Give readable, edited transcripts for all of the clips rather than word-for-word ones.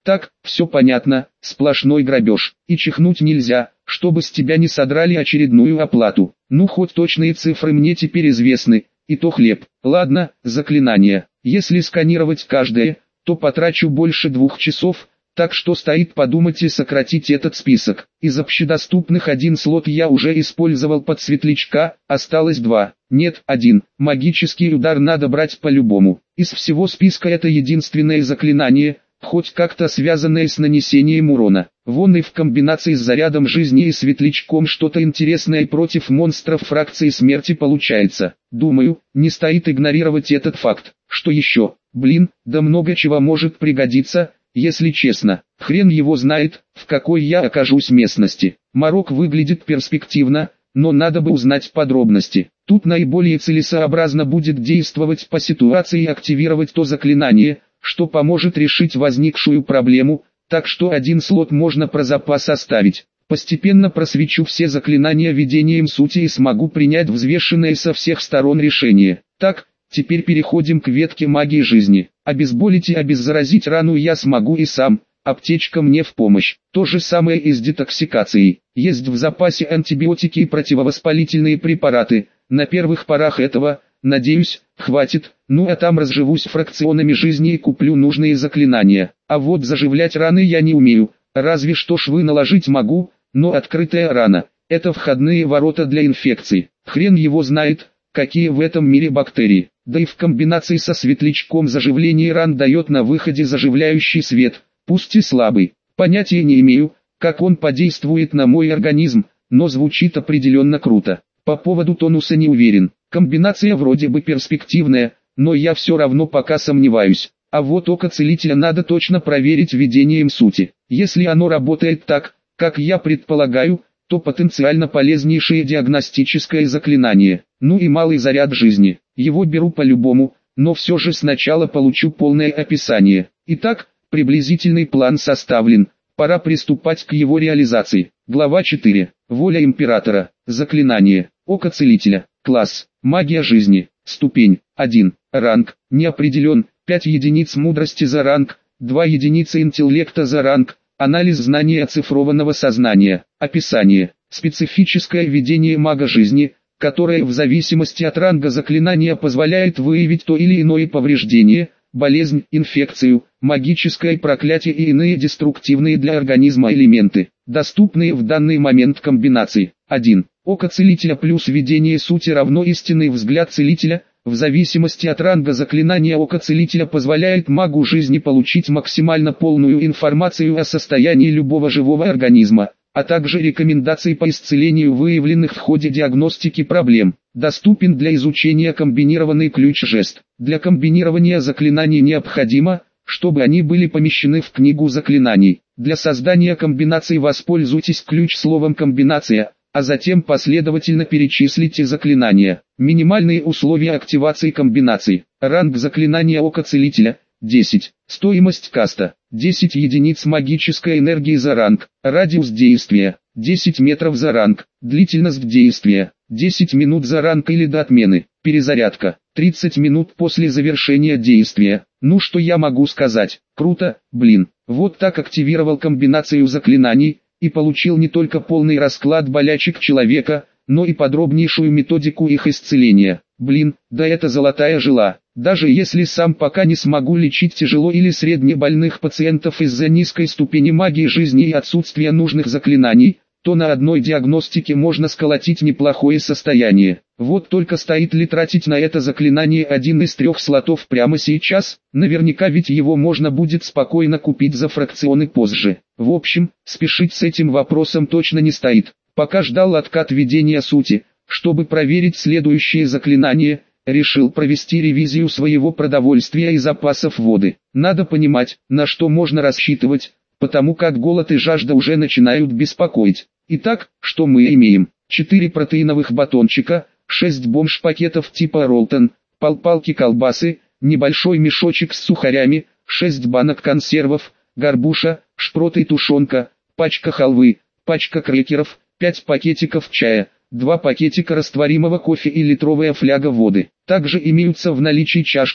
Так, все понятно, сплошной грабеж. И чихнуть нельзя, чтобы с тебя не содрали очередную оплату. Ну хоть точные цифры мне теперь известны, и то хлеб. Ладно, заклинание. Если сканировать каждое, то потрачу больше 2 часов, так что стоит подумать и сократить этот список. Из общедоступных 1 слот я уже использовал под светлячка, осталось 2. Нет, 1. Магический удар надо брать по-любому. Из всего списка это единственное заклинание, хоть как-то связанное с нанесением урона. Вон и в комбинации с зарядом жизни и светлячком что-то интересное против монстров фракции смерти получается. Думаю, не стоит игнорировать этот факт. Что еще? Блин, да много чего может пригодиться. Если честно, хрен его знает, в какой я окажусь местности. Марок выглядит перспективно, но надо бы узнать подробности. Тут наиболее целесообразно будет действовать по ситуации и активировать то заклинание, что поможет решить возникшую проблему, так что 1 слот можно про запас оставить. Постепенно просвечу все заклинания видением сути и смогу принять взвешенное со всех сторон решение. Так, теперь переходим к ветке магии жизни. Обезболить и обеззаразить рану я смогу и сам, аптечка мне в помощь. То же самое и с детоксикацией. Есть в запасе антибиотики и противовоспалительные препараты. На первых порах этого, надеюсь, хватит, ну а там разживусь фракционами жизни и куплю нужные заклинания. А вот заживлять раны я не умею, разве что швы наложить могу, но открытая рана – это входные ворота для инфекций. Хрен его знает, какие в этом мире бактерии. Да и в комбинации со светлячком заживление ран дает на выходе заживляющий свет, пусть и слабый. Понятия не имею, как он подействует на мой организм, но звучит определенно круто. По поводу тонуса не уверен. Комбинация вроде бы перспективная, но я все равно пока сомневаюсь. А вот око целителя надо точно проверить видением сути. Если оно работает так, как я предполагаю, то потенциально полезнейшее диагностическое заклинание. Ну и малый заряд жизни. Его беру по-любому, но все же сначала получу полное описание. Итак, приблизительный план составлен. Пора приступать к его реализации. Глава 4. Воля императора. Заклинание. Око целителя. Класс. Магия жизни. Ступень. 1. Ранг. Не определен. 5 единиц мудрости за ранг. 2 единицы интеллекта за ранг. Анализ знаний оцифрованного сознания. Описание. Специфическое видение мага жизни, которое в зависимости от ранга заклинания позволяет выявить то или иное повреждение, болезнь, инфекцию, магическое проклятие и иные деструктивные для организма элементы, доступные в данный момент комбинации. 1. Око целителя плюс видение сути равно истинный взгляд целителя. В зависимости от ранга заклинания око целителя позволяет магу жизни получить максимально полную информацию о состоянии любого живого организма, а также рекомендации по исцелению выявленных в ходе диагностики проблем. Доступен для изучения комбинированный ключ-жест. Для комбинирования заклинаний необходимо, чтобы они были помещены в книгу заклинаний. Для создания комбинаций воспользуйтесь ключ-словом «комбинация», а затем последовательно перечислите заклинания. Минимальные условия активации комбинаций. Ранг заклинания ока целителя – 10. Стоимость каста – 10 единиц магической энергии за ранг. Радиус действия – 10 метров за ранг. Длительность действия – 10 минут за ранг или до отмены. Перезарядка – 30 минут после завершения действия. Ну что я могу сказать? Круто, блин. Вот так активировал комбинацию заклинаний и получил не только полный расклад болячек человека, но и подробнейшую методику их исцеления. Блин, да это золотая жила. Даже если сам пока не смогу лечить тяжело или среднебольных пациентов из-за низкой ступени магии жизни и отсутствия нужных заклинаний, то на одной диагностике можно сколотить неплохое состояние. Вот только стоит ли тратить на это заклинание один из 3 слотов прямо сейчас? Наверняка ведь его можно будет спокойно купить за фракционы позже. В общем, спешить с этим вопросом точно не стоит. Пока ждал откат видения сути, чтобы проверить следующее заклинание, решил провести ревизию своего продовольствия и запасов воды. Надо понимать, на что можно рассчитывать, потому как голод и жажда уже начинают беспокоить. Итак, что мы имеем? 4 протеиновых батончика, 6 бомж-пакетов типа Ролтон, полпалки колбасы, небольшой мешочек с сухарями, 6 банок консервов, горбуша, шпроты и тушенка, пачка халвы, пачка крекеров, 5 пакетиков чая, 2 пакетика растворимого кофе и литровая фляга воды. Также имеются в наличии чашка,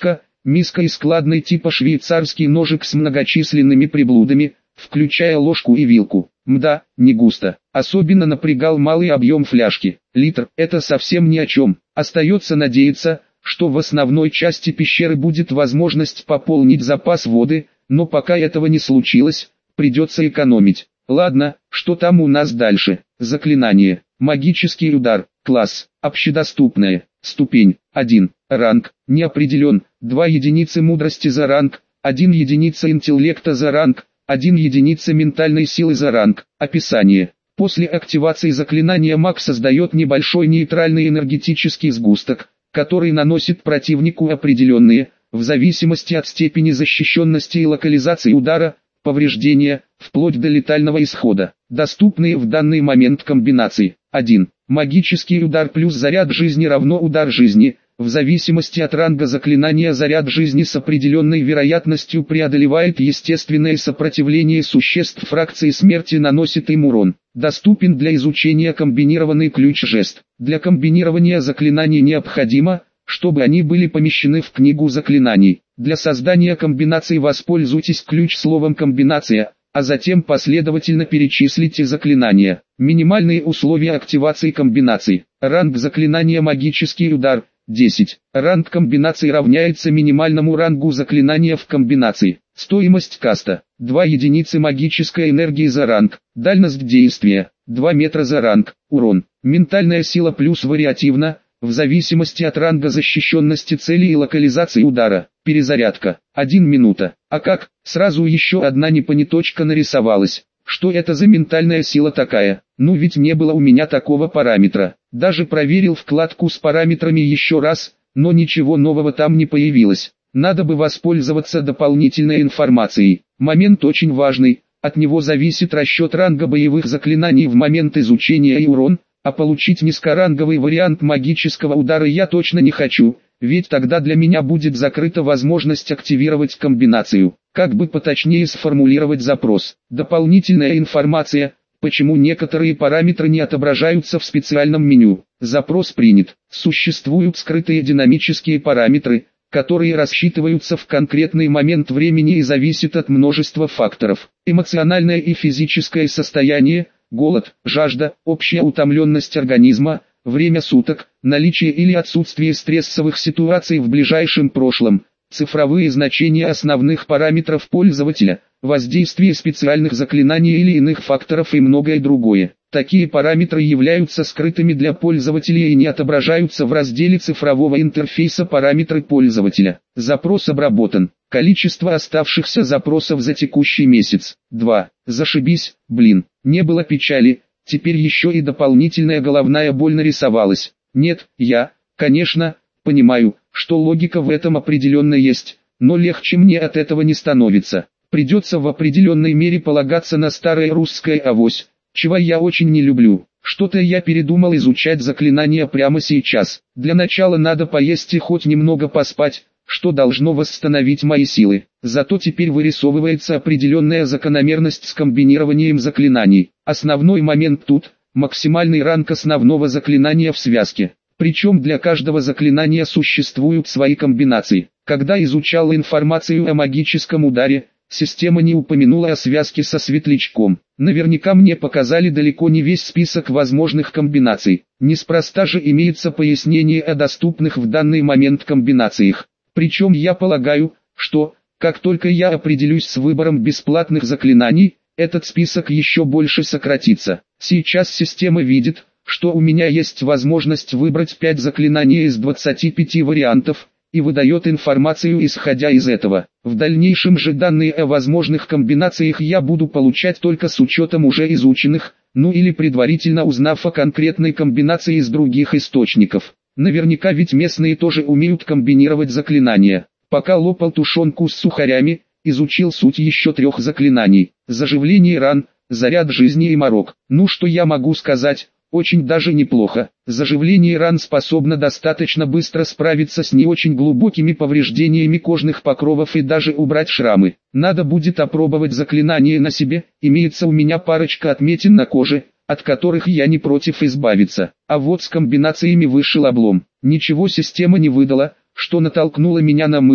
Миска из складной типа швейцарский ножик с многочисленными приблудами, включая ложку и вилку. Мда, не густо. Особенно напрягал малый объем фляжки. Литр – это совсем ни о чем. Остается надеяться, что в основной части пещеры будет возможность пополнить запас воды, но пока этого не случилось, придется экономить. Ладно, что там у нас дальше? Заклинание. Магический удар. Класс. Общедоступное. Ступень. 1. Ранг. Не определен. 2 единицы мудрости за ранг. 1 единица интеллекта за ранг. 1 единица ментальной силы за ранг. Описание. После активации заклинания маг создает небольшой нейтральный энергетический сгусток, который наносит противнику определенные, в зависимости от степени защищенности и локализации удара, повреждения, вплоть до летального исхода. Доступные в данный момент комбинации. 1. Магический удар плюс заряд жизни равно удар жизни. В зависимости от ранга заклинания заряд жизни с определенной вероятностью преодолевает естественное сопротивление существ фракции смерти, наносит им урон. Доступен для изучения комбинированный ключ-жест. Для комбинирования заклинаний необходимо, чтобы они были помещены в книгу заклинаний. Для создания комбинаций воспользуйтесь ключ-словом «комбинация», а затем последовательно перечислите заклинания. Минимальные условия активации комбинаций. Ранг заклинания «Магический удар» 10. Ранг комбинации равняется минимальному рангу заклинания в комбинации. Стоимость каста 2 единицы магической энергии за ранг. Дальность действия 2 метра за ранг. Урон. Ментальная сила плюс вариативно, в зависимости от ранга защищенности цели и локализации удара. Перезарядка 1 минута. А как? Сразу еще одна непоняточка нарисовалась. Что это за ментальная сила такая? Ну ведь не было у меня такого параметра. Даже проверил вкладку с параметрами еще раз, но ничего нового там не появилось. Надо бы воспользоваться дополнительной информацией. Момент очень важный, от него зависит расчет ранга боевых заклинаний в момент изучения и урон, а получить низкоранговый вариант магического удара я точно не хочу, ведь тогда для меня будет закрыта возможность активировать комбинацию. Как бы поточнее сформулировать запрос. Дополнительная информация, почему некоторые параметры не отображаются в специальном меню. Запрос принят. Существуют скрытые динамические параметры, которые рассчитываются в конкретный момент времени и зависят от множества факторов. Эмоциональное и физическое состояние, голод, жажда, общая утомленность организма, время суток, наличие или отсутствие стрессовых ситуаций в ближайшем прошлом, цифровые значения основных параметров пользователя, воздействие специальных заклинаний или иных факторов и многое другое. Такие параметры являются скрытыми для пользователя и не отображаются в разделе цифрового интерфейса «Параметры пользователя». Запрос обработан. Количество оставшихся запросов за текущий месяц. 2. Зашибись, блин. Не было печали, теперь еще и дополнительная головная боль нарисовалась. Нет, я, конечно, понимаю, что логика в этом определенно есть, но легче мне от этого не становится. Придется в определенной мере полагаться на старое русское авось, чего я очень не люблю. Что-то я передумал изучать заклинания прямо сейчас. Для начала надо поесть и хоть немного поспать, что должно восстановить мои силы. Зато теперь вырисовывается определенная закономерность с комбинированием заклинаний. Основной момент тут – максимальный ранг основного заклинания в связке. Причем для каждого заклинания существуют свои комбинации. Когда изучал информацию о магическом ударе, система не упомянула о связке со светлячком. Наверняка мне показали далеко не весь список возможных комбинаций. Неспроста же имеется пояснение о доступных в данный момент комбинациях. Причем я полагаю, что, как только я определюсь с выбором бесплатных заклинаний, этот список еще больше сократится. Сейчас система видит, что у меня есть возможность выбрать 5 заклинаний из 25 вариантов, и выдает информацию исходя из этого. В дальнейшем же данные о возможных комбинациях я буду получать только с учетом уже изученных, ну или предварительно узнав о конкретной комбинации из других источников. Наверняка ведь местные тоже умеют комбинировать заклинания. Пока лопал тушенку с сухарями, изучил суть еще 3 заклинаний. Заживление ран, заряд жизни и морок. Ну что я могу сказать? Очень даже неплохо. Заживление ран способно достаточно быстро справиться с не очень глубокими повреждениями кожных покровов и даже убрать шрамы. Надо будет опробовать заклинание на себе, имеется у меня парочка отметин на коже, от которых я не против избавиться. А вот с комбинациями вышел облом. Ничего система не выдала, что натолкнуло меня на мысль,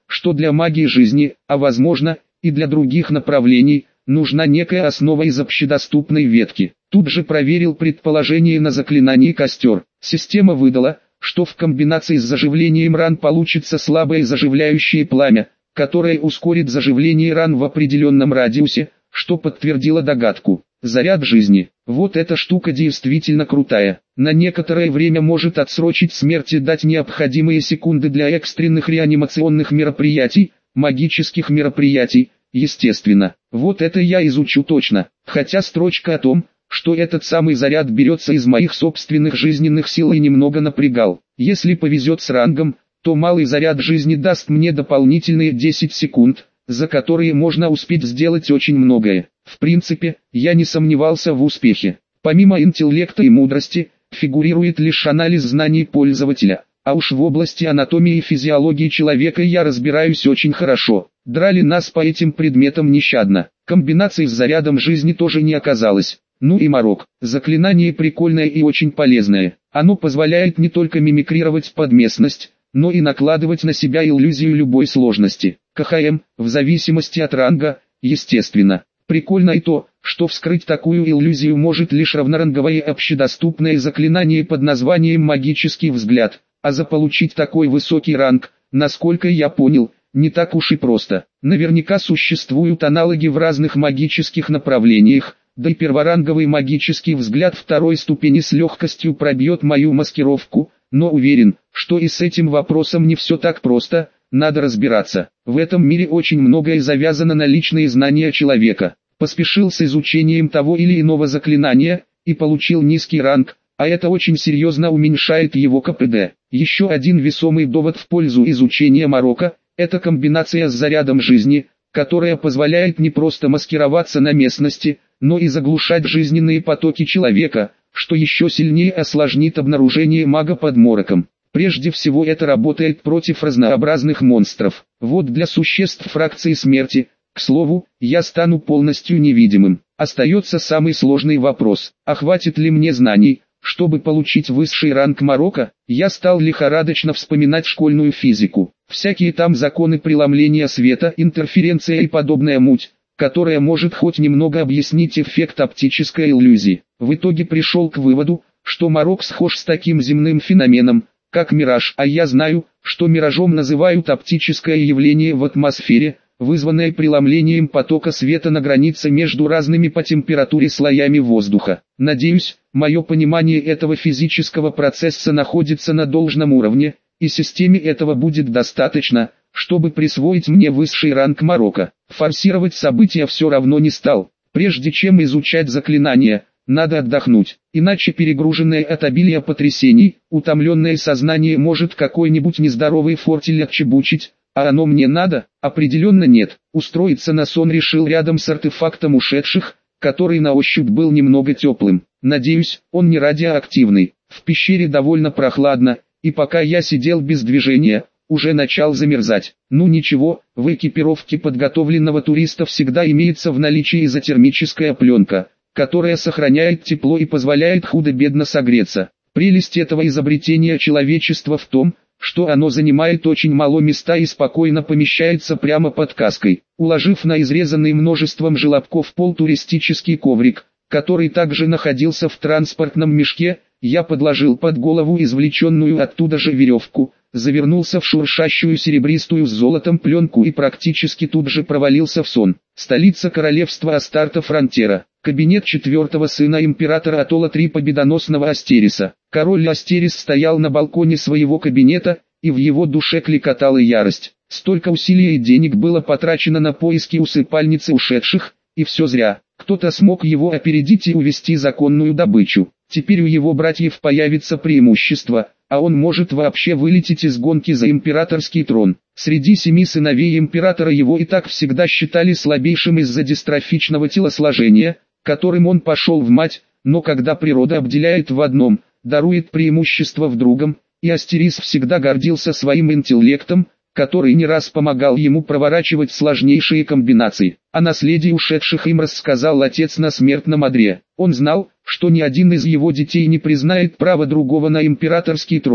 что для магии жизни, а возможно, и для других направлений, нужна некая основа из общедоступной ветки. Тут же проверил предположение на заклинании костер. Система выдала, что в комбинации с заживлением ран получится слабое заживляющее пламя, которое ускорит заживление ран в определенном радиусе, что подтвердило догадку. Заряд жизни. Вот эта штука действительно крутая. На некоторое время может отсрочить смерть и дать необходимые секунды для экстренных реанимационных мероприятий, магических мероприятий, естественно. Вот это я изучу точно. Хотя строчка о том, что этот самый заряд берется из моих собственных жизненных сил, и немного напрягал. Если повезет с рангом, то малый заряд жизни даст мне дополнительные 10 секунд, за которые можно успеть сделать очень многое. В принципе, я не сомневался в успехе. Помимо интеллекта и мудрости, фигурирует лишь анализ знаний пользователя, а уж в области анатомии и физиологии человека я разбираюсь очень хорошо. Драли нас по этим предметам нещадно. Комбинаций с зарядом жизни тоже не оказалось. Ну и морок. Заклинание прикольное и очень полезное. Оно позволяет не только мимикрировать под местность, но и накладывать на себя иллюзию любой сложности. КХМ, в зависимости от ранга, естественно. Прикольно и то, что вскрыть такую иллюзию может лишь равноранговое общедоступное заклинание под названием «Магический взгляд», а заполучить такой высокий ранг, насколько я понял, не так уж и просто. Наверняка существуют аналоги в разных магических направлениях, да и перворанговый магический взгляд второй ступени с легкостью пробьет мою маскировку, но уверен, что и с этим вопросом не все так просто, надо разбираться. В этом мире очень многое завязано на личные знания человека. Поспешил с изучением того или иного заклинания, и получил низкий ранг, а это очень серьезно уменьшает его КПД. Еще один весомый довод в пользу изучения морока – это комбинация с зарядом жизни, которая позволяет не просто маскироваться на местности, но и заглушать жизненные потоки человека, что еще сильнее осложнит обнаружение мага под мороком. Прежде всего это работает против разнообразных монстров. Вот для существ фракции смерти, к слову, я стану полностью невидимым. Остается самый сложный вопрос: а хватит ли мне знаний, чтобы получить высший ранг морока? Я стал лихорадочно вспоминать школьную физику. Всякие там законы преломления света, интерференция и подобная муть, которая может хоть немного объяснить эффект оптической иллюзии. В итоге пришел к выводу, что морок схож с таким земным феноменом, как мираж, а я знаю, что миражом называют оптическое явление в атмосфере, вызванное преломлением потока света на границе между разными по температуре слоями воздуха. Надеюсь, мое понимание этого физического процесса находится на должном уровне, и системе этого будет достаточно, чтобы присвоить мне высший ранг морока. Форсировать события все равно не стал. Прежде чем изучать заклинания, надо отдохнуть, иначе перегруженное от обилия потрясений, утомленное сознание может какой-нибудь нездоровый фортель отчебучить, а оно мне надо? Определенно нет. Устроиться на сон решил рядом с артефактом ушедших, который на ощупь был немного теплым. Надеюсь, он не радиоактивный. В пещере довольно прохладно, и пока я сидел без движения, уже начал замерзать. Ну ничего, в экипировке подготовленного туриста всегда имеется в наличии изотермическая пленка, которая сохраняет тепло и позволяет худо-бедно согреться. Прелесть этого изобретения человечества в том, что оно занимает очень мало места и спокойно помещается прямо под каской. Уложив на изрезанный множеством желобков пол туристический коврик, который также находился в транспортном мешке, я подложил под голову извлеченную оттуда же веревку, завернулся в шуршащую серебристую с золотом пленку и практически тут же провалился в сон. Столица королевства Астарта Фронтера. Кабинет четвертого сына императора Атола III победоносного Астериса. Король Астерис стоял на балконе своего кабинета, и в его душе кликотала ярость. Столько усилий и денег было потрачено на поиски усыпальницы ушедших, и все зря. Кто-то смог его опередить и увести законную добычу. Теперь у его братьев появится преимущество, а он может вообще вылететь из гонки за императорский трон. Среди 7 сыновей императора его и так всегда считали слабейшим из-за дистрофичного телосложения, которым он пошел в мать, но когда природа обделяет в одном, дарует преимущество в другом, и Астерис всегда гордился своим интеллектом, который не раз помогал ему проворачивать сложнейшие комбинации. О наследии ушедших им рассказал отец на смертном одре. Он знал, что ни один из его детей не признает право другого на императорский трон,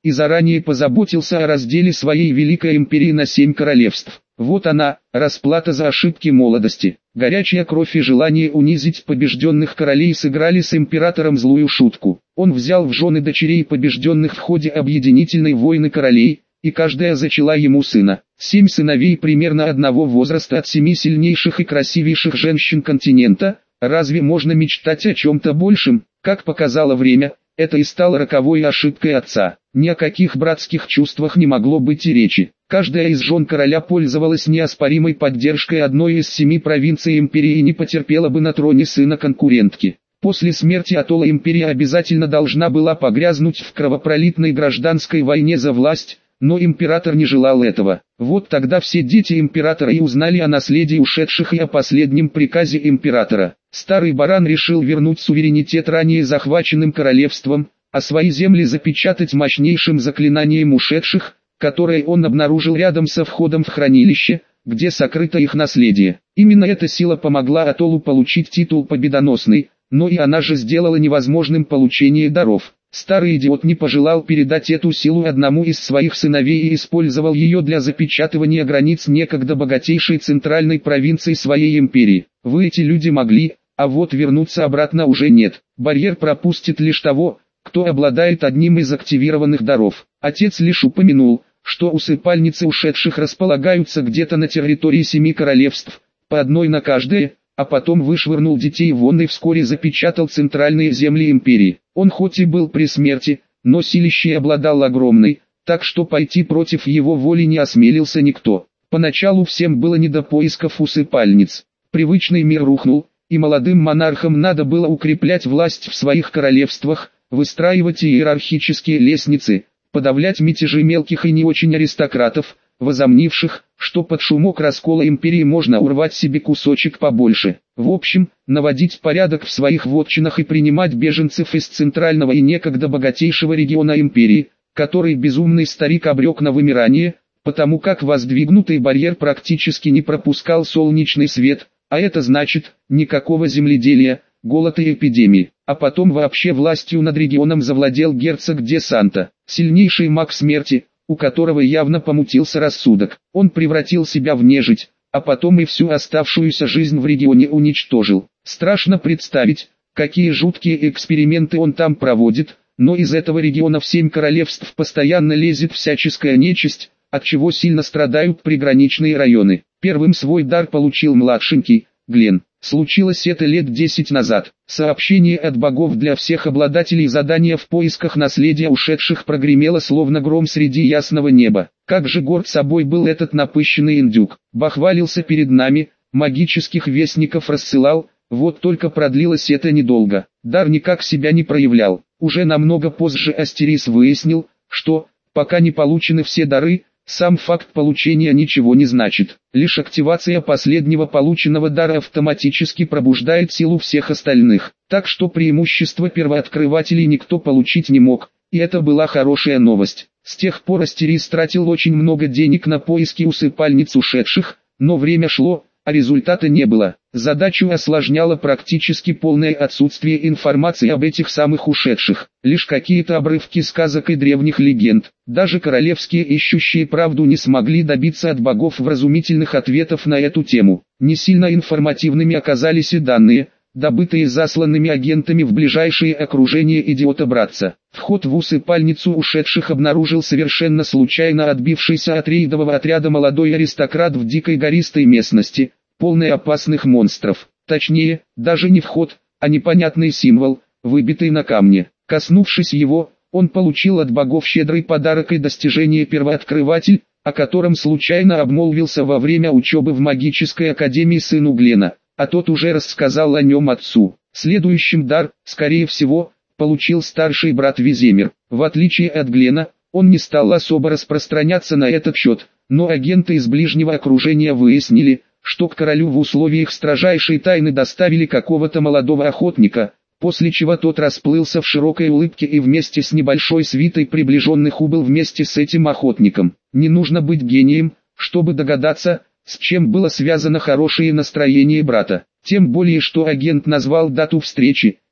и заранее позаботился о разделе своей великой империи на 7 королевств. Вот она, расплата за ошибки молодости. Горячая кровь и желание унизить побежденных королей сыграли с императором злую шутку. Он взял в жены дочерей побежденных в ходе объединительной войны королей, и каждая зачала ему сына. 7 сыновей примерно одного возраста от 7 сильнейших и красивейших женщин континента. Разве можно мечтать о чем-то большем? Как показало время, это и стало роковой ошибкой отца. Ни о каких братских чувствах не могло быть и речи. Каждая из жен короля пользовалась неоспоримой поддержкой одной из 7 провинций империи и не потерпела бы на троне сына конкурентки. После смерти Атолла империя обязательно должна была погрязнуть в кровопролитной гражданской войне за власть, но император не желал этого. Вот тогда все дети императора и узнали о наследии ушедших и о последнем приказе императора. Старый баран решил вернуть суверенитет ранее захваченным королевством, а свои земли запечатать мощнейшим заклинанием ушедших, которое он обнаружил рядом со входом в хранилище, где сокрыто их наследие. Именно эта сила помогла Атоллу получить титул победоносный, но и она же сделала невозможным получение даров. Старый идиот не пожелал передать эту силу одному из своих сыновей и использовал ее для запечатывания границ некогда богатейшей центральной провинции своей империи. Вы эти люди могли, а вот вернуться обратно уже нет. Барьер пропустит лишь того, кто обладает одним из активированных даров. Отец лишь упомянул, что усыпальницы ушедших располагаются где-то на территории 7 королевств, по одной на каждое, а потом вышвырнул детей вон и вскоре запечатал центральные земли империи. Он хоть и был при смерти, но силищей обладал огромной, так что пойти против его воли не осмелился никто. Поначалу всем было не до поисков усыпальниц. Привычный мир рухнул, и молодым монархам надо было укреплять власть в своих королевствах, выстраивать иерархические лестницы, подавлять мятежи мелких и не очень аристократов, возомнивших, что под шумок раскола империи можно урвать себе кусочек побольше. В общем, наводить порядок в своих вотчинах и принимать беженцев из центрального и некогда богатейшего региона империи, который безумный старик обрек на вымирание, потому как воздвигнутый барьер практически не пропускал солнечный свет, а это значит, никакого земледелия, голод и эпидемии. А потом вообще властью над регионом завладел герцог де Санто, сильнейший маг смерти, у которого явно помутился рассудок. Он превратил себя в нежить, а потом и всю оставшуюся жизнь в регионе уничтожил. Страшно представить, какие жуткие эксперименты он там проводит, но из этого региона в 7 королевств постоянно лезет всяческая нечисть, от чего сильно страдают приграничные районы. Первым свой дар получил младшенький, Глен. Случилось это лет 10 назад. Сообщение от богов для всех обладателей задания в поисках наследия ушедших прогремело словно гром среди ясного неба. Как же горд собой был этот напыщенный индюк. Бахвалился перед нами, магических вестников рассылал, вот только продлилось это недолго. Дар никак себя не проявлял. Уже намного позже Астерис выяснил, что, пока не получены все дары, сам факт получения ничего не значит. Лишь активация последнего полученного дара автоматически пробуждает силу всех остальных. Так что преимущество первооткрывателей никто получить не мог, и это была хорошая новость. С тех пор Астерис тратил очень много денег на поиски усыпальниц ушедших, но время шло, а результата не было. Задачу осложняло практически полное отсутствие информации об этих самых ушедших. Лишь какие-то обрывки сказок и древних легенд. Даже королевские ищущие правду не смогли добиться от богов вразумительных ответов на эту тему. Не сильно информативными оказались и данные, добытые засланными агентами в ближайшее окружение идиота-братца. Вход в усыпальницу ушедших обнаружил совершенно случайно отбившийся от рейдового отряда молодой аристократ в дикой гористой местности, полной опасных монстров. Точнее, даже не вход, а непонятный символ, выбитый на камне. Коснувшись его, он получил от богов щедрый подарок и достижение первооткрыватель, о котором случайно обмолвился во время учебы в магической академии сыну Глена, а тот уже рассказал о нем отцу. Следующим дар, скорее всего, получил старший брат Виземир. В отличие от Глена, он не стал особо распространяться на этот счет, но агенты из ближнего окружения выяснили, что к королю в условиях строжайшей тайны доставили какого-то молодого охотника, после чего тот расплылся в широкой улыбке и вместе с небольшой свитой приближенных убыл вместе с этим охотником. Не нужно быть гением, чтобы догадаться, с чем было связано хорошее настроение брата. Тем более, что агент назвал дату встречи,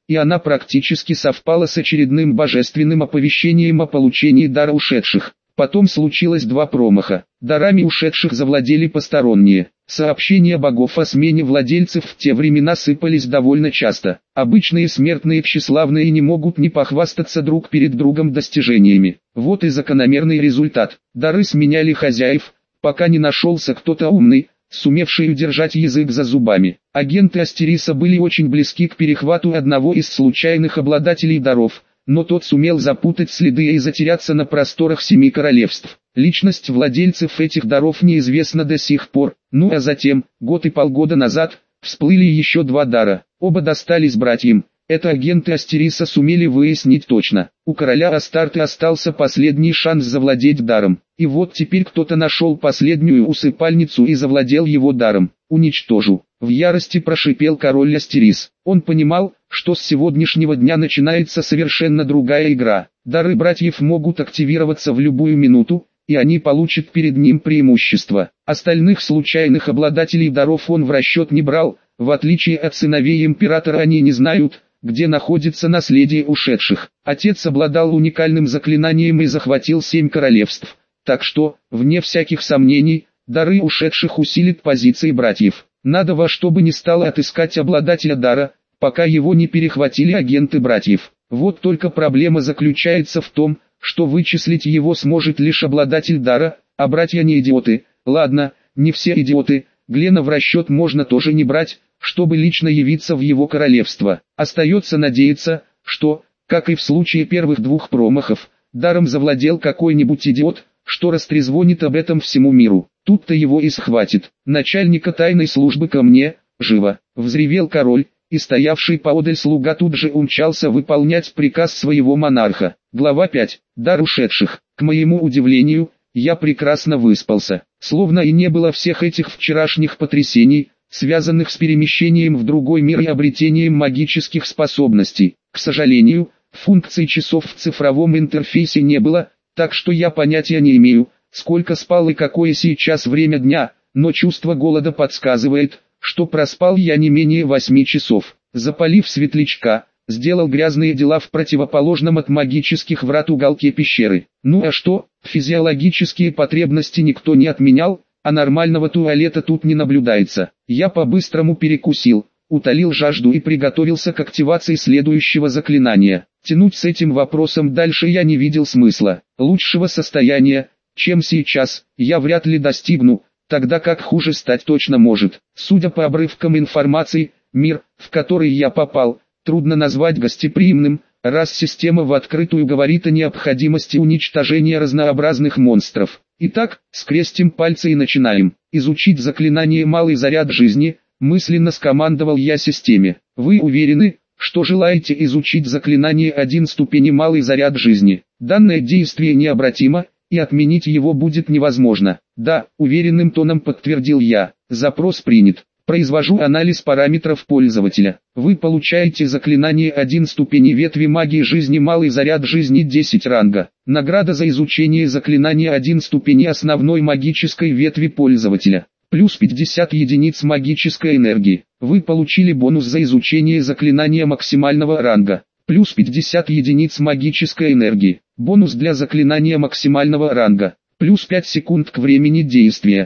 и она практически совпала с очередным божественным оповещением о получении дара ушедших. Потом случилось два промаха. Дарами ушедших завладели посторонние. Сообщения богов о смене владельцев в те времена сыпались довольно часто. Обычные смертные тщеславные не могут не похвастаться друг перед другом достижениями. Вот и закономерный результат. Дары сменяли хозяев, пока не нашелся кто-то умный, сумевший удержать язык за зубами. Агенты Астериса были очень близки к перехвату одного из случайных обладателей даров, но тот сумел запутать следы и затеряться на просторах Семи Королевств. Личность владельцев этих даров неизвестна до сих пор. Ну а затем, год и полгода назад, всплыли еще два дара. Оба достались братьям. Это агенты Астериса сумели выяснить точно. У короля Астарты остался последний шанс завладеть даром. И вот теперь кто-то нашел последнюю усыпальницу и завладел его даром. Уничтожу. В ярости прошипел король Астерис. Он понимал, что с сегодняшнего дня начинается совершенно другая игра. Дары братьев могут активироваться в любую минуту, и они получат перед ним преимущество. Остальных случайных обладателей даров он в расчет не брал. В отличие от сыновей императора, они не знают, где находится наследие ушедших. Отец обладал уникальным заклинанием и захватил 7 королевств. Так что, вне всяких сомнений, дары ушедших усилит позиции братьев. Надо во что бы ни стало отыскать обладателя дара, пока его не перехватили агенты братьев. Вот только проблема заключается в том, что вычислить его сможет лишь обладатель дара, а братья не идиоты. Ладно, не все идиоты, Глена в расчет можно тоже не брать, чтобы лично явиться в его королевство. Остается надеяться, что, как и в случае первых двух промахов, даром завладел какой-нибудь идиот, что растрезвонит об этом всему миру. Тут-то его и схватит. Начальника тайной службы ко мне, живо, взревел король, и стоявший поодаль слуга тут же умчался выполнять приказ своего монарха. Глава 5. Дар ушедших. К моему удивлению, я прекрасно выспался. Словно и не было всех этих вчерашних потрясений, связанных с перемещением в другой мир и обретением магических способностей. К сожалению, функций часов в цифровом интерфейсе не было, так что я понятия не имею, сколько спал и какое сейчас время дня, но чувство голода подсказывает, что проспал я не менее 8 часов. Запалив светлячка, сделал грязные дела в противоположном от магических врат уголке пещеры. Ну а что, физиологические потребности никто не отменял, а нормального туалета тут не наблюдается. Я по-быстрому перекусил, утолил жажду и приготовился к активации следующего заклинания. Тянуть с этим вопросом дальше я не видел смысла. Лучшего состояния, чем сейчас, я вряд ли достигну, тогда как хуже стать точно может. Судя по обрывкам информации, мир, в который я попал, трудно назвать гостеприимным, раз система в открытую говорит о необходимости уничтожения разнообразных монстров. Итак, скрестим пальцы и начинаем. Изучить заклинание «Малый заряд жизни», мысленно скомандовал я системе. Вы уверены, что желаете изучить заклинание 1 ступени «Малый заряд жизни»? Данное действие необратимо, и отменить его будет невозможно. Да, уверенным тоном подтвердил я. Запрос принят. Произвожу анализ параметров пользователя. Вы получаете заклинание 1 ступени ветви магии жизни «Малый заряд жизни» 10 ранга. Награда за изучение заклинания 1 ступени основной магической ветви пользователя. Плюс 50 единиц магической энергии. Вы получили бонус за изучение заклинания максимального ранга. Плюс 50 единиц магической энергии. Бонус для заклинания максимального ранга. Плюс 5 секунд к времени действия.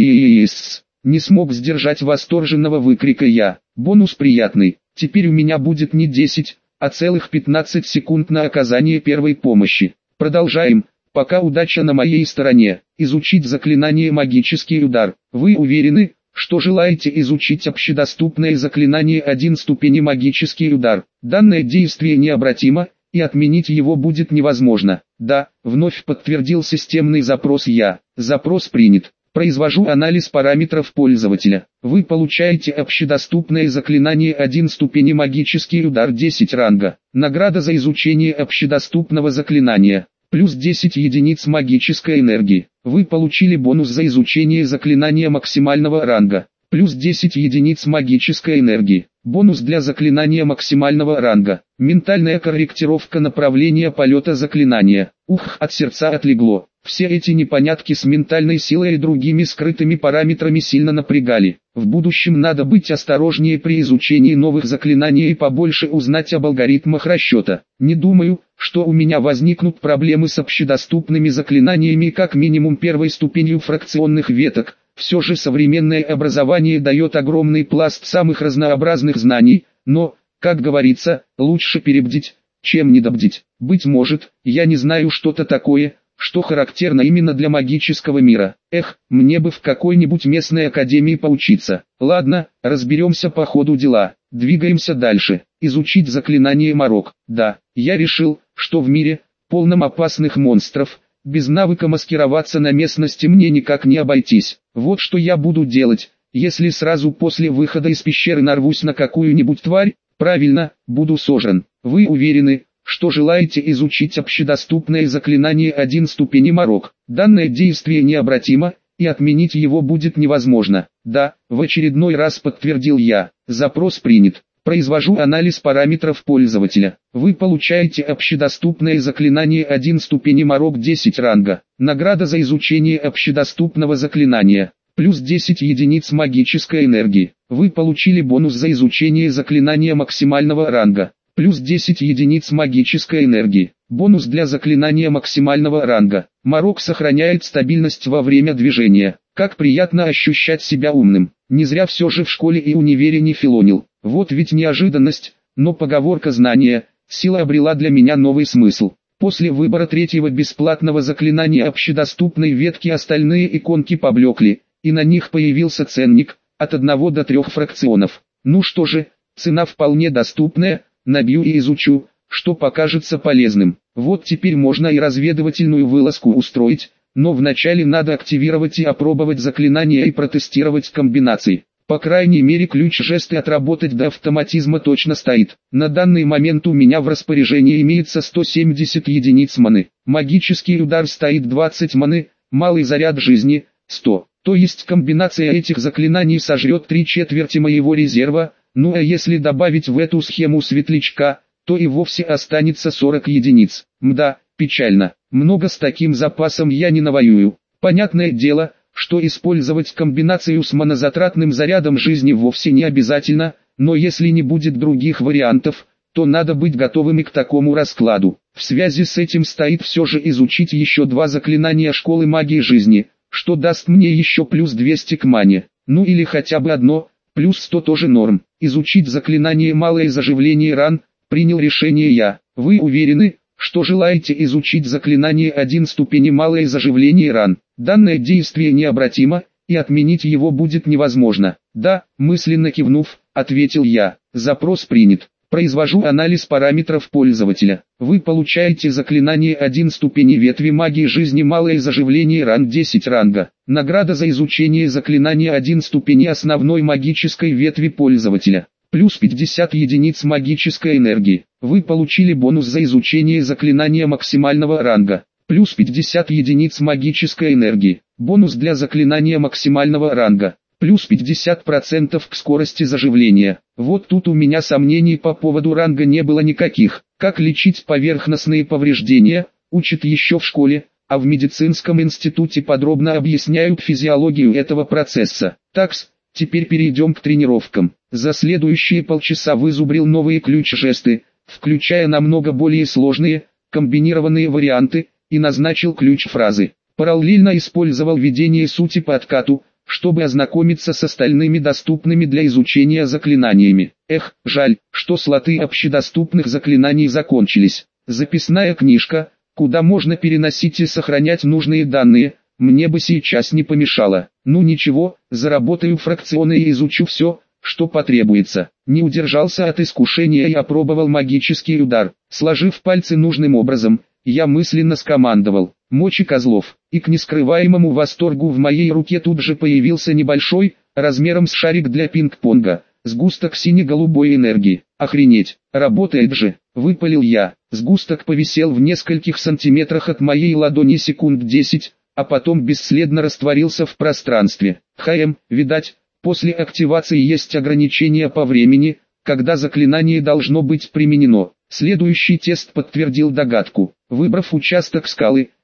Yes. Не смог сдержать восторженного выкрика я. Бонус приятный. Теперь у меня будет не 10, а целых 15 секунд на оказание первой помощи. Продолжаем. Пока удача на моей стороне. Изучить заклинание «Магический удар». Вы уверены, что желаете изучить общедоступное заклинание 1 ступени «Магический удар»? Данное действие необратимо, и отменить его будет невозможно. Да, вновь подтвердил системный запрос я. Запрос принят. Произвожу анализ параметров пользователя. Вы получаете общедоступное заклинание 1 ступени «Магический удар» 10 ранга. Награда за изучение общедоступного заклинания. Плюс 10 единиц магической энергии. Вы получили бонус за изучение заклинания максимального ранга. Плюс 10 единиц магической энергии. Бонус для заклинания максимального ранга. Ментальная корректировка направления полета заклинания. Ух, от сердца отлегло. Все эти непонятки с ментальной силой и другими скрытыми параметрами сильно напрягали. В будущем надо быть осторожнее при изучении новых заклинаний и побольше узнать об алгоритмах расчета. Не думаю, что у меня возникнут проблемы с общедоступными заклинаниями как минимум первой ступенью фракционных веток. Все же современное образование дает огромный пласт самых разнообразных знаний, но, как говорится, лучше перебдить, чем недобдить. Быть может, я не знаю что-то такое, что характерно именно для магического мира. Эх, мне бы в какой-нибудь местной академии поучиться. Ладно, разберемся по ходу дела. Двигаемся дальше. Изучить заклинание Морок. Да, я решил, что в мире, полном опасных монстров, без навыка маскироваться на местности мне никак не обойтись. Вот что я буду делать, если сразу после выхода из пещеры нарвусь на какую-нибудь тварь. Правильно, буду сожран. Вы уверены, что желаете изучить общедоступное заклинание 1 ступени Морок? Данное действие необратимо, и отменить его будет невозможно. Да, в очередной раз подтвердил я. Запрос принят. Произвожу анализ параметров пользователя. Вы получаете общедоступное заклинание 1 ступени Морок 10 ранга. Награда за изучение общедоступного заклинания. Плюс 10 единиц магической энергии. Вы получили бонус за изучение заклинания максимального ранга. Плюс 10 единиц магической энергии. Бонус для заклинания максимального ранга. Морок сохраняет стабильность во время движения. Как приятно ощущать себя умным. Не зря все же в школе и универе не филонил. Вот ведь неожиданность, но поговорка знания, сила обрела для меня новый смысл. После выбора третьего бесплатного заклинания общедоступной ветки остальные иконки поблекли, и на них появился ценник, от 1 до 3 фракционов. Ну что же, цена вполне доступная, набью и изучу, что покажется полезным. Вот теперь можно и разведывательную вылазку устроить, но вначале надо активировать и опробовать заклинания и протестировать комбинации. По крайней мере ключ-жесты отработать до автоматизма точно стоит. На данный момент у меня в распоряжении имеется 170 единиц маны. Магический удар стоит 20 маны, малый заряд жизни 100. То есть комбинация этих заклинаний сожрет 3/4 моего резерва, ну а если добавить в эту схему светлячка, то и вовсе останется 40 единиц. Мда, печально. Много с таким запасом я не навоюю. Понятное дело, что использовать комбинацию с монозатратным зарядом жизни вовсе не обязательно, но если не будет других вариантов, то надо быть готовым и к такому раскладу. В связи с этим стоит все же изучить еще 2 заклинания школы магии жизни, что даст мне еще плюс 200 к мане. Ну или хотя бы одно, плюс 100 тоже норм. Изучить заклинание малое заживление ран, принял решение я. Вы уверены, что желаете изучить заклинание 1 ступени малое заживление ран? Данное действие необратимо, и отменить его будет невозможно. Да, мысленно кивнув, ответил я. Запрос принят. Произвожу анализ параметров пользователя. Вы получаете заклинание 1 ступени ветви магии жизни малое заживление ран 10 ранга. Награда за изучение заклинания 1 ступени основной магической ветви пользователя. Плюс 50 единиц магической энергии. Вы получили бонус за изучение заклинания максимального ранга. Плюс 50 единиц магической энергии. Бонус для заклинания максимального ранга. Плюс 50% к скорости заживления. Вот тут у меня сомнений по поводу ранга не было никаких. Как лечить поверхностные повреждения, учат еще в школе, а в медицинском институте подробно объясняют физиологию этого процесса. Такс, теперь перейдем к тренировкам. За следующие полчаса вызубрил новые ключ-жесты, включая намного более сложные, комбинированные варианты, и назначил ключ-фразы. Параллельно использовал видение сути по откату, чтобы ознакомиться с остальными доступными для изучения заклинаниями. Эх, жаль, что слоты общедоступных заклинаний закончились. Записная книжка, куда можно переносить и сохранять нужные данные, мне бы сейчас не помешало. Ну ничего, заработаю фракционы и изучу все, что потребуется. Не удержался от искушения и опробовал магический удар. Сложив пальцы нужным образом, я мысленно скомандовал: «Мочи козлов», и к нескрываемому восторгу в моей руке тут же появился небольшой, размером с шарик для пинг-понга, сгусток сине-голубой энергии. Охренеть, работает же, выпалил я. Сгусток повисел в нескольких сантиметрах от моей ладони секунд 10, а потом бесследно растворился в пространстве. Видать, после активации есть ограничения по времени, когда заклинание должно быть применено. Следующий тест подтвердил догадку. Выбрав участок скалы,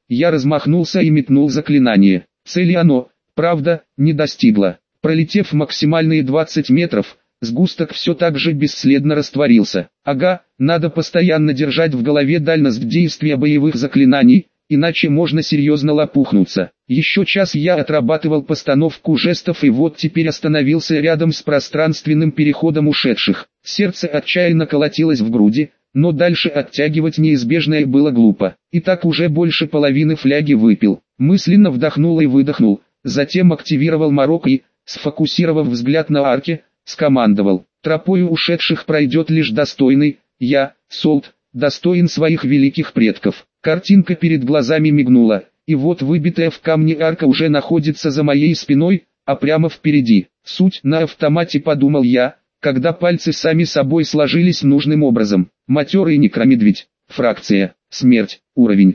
Я размахнулся и метнул заклинание. Цели оно, правда, не достигло. Пролетев максимальные 20 метров, сгусток все так же бесследно растворился. Ага, надо постоянно держать в голове дальность действия боевых заклинаний, иначе можно серьезно лопухнуться. Еще час я отрабатывал постановку жестов и вот теперь остановился рядом с пространственным переходом ушедших. Сердце отчаянно колотилось в груди, но дальше оттягивать неизбежное было глупо. И так уже больше половины фляги выпил. Мысленно вдохнул и выдохнул, затем активировал морок и, сфокусировав взгляд на арке, скомандовал: тропою ушедших пройдет лишь достойный, я, Солт, достоин своих великих предков. Картинка перед глазами мигнула, и вот выбитая в камне арка уже находится за моей спиной, а прямо впереди. Суть на автомате, подумал я, когда пальцы сами собой сложились нужным образом. Матерый некромедведь, фракция, смерть, уровень,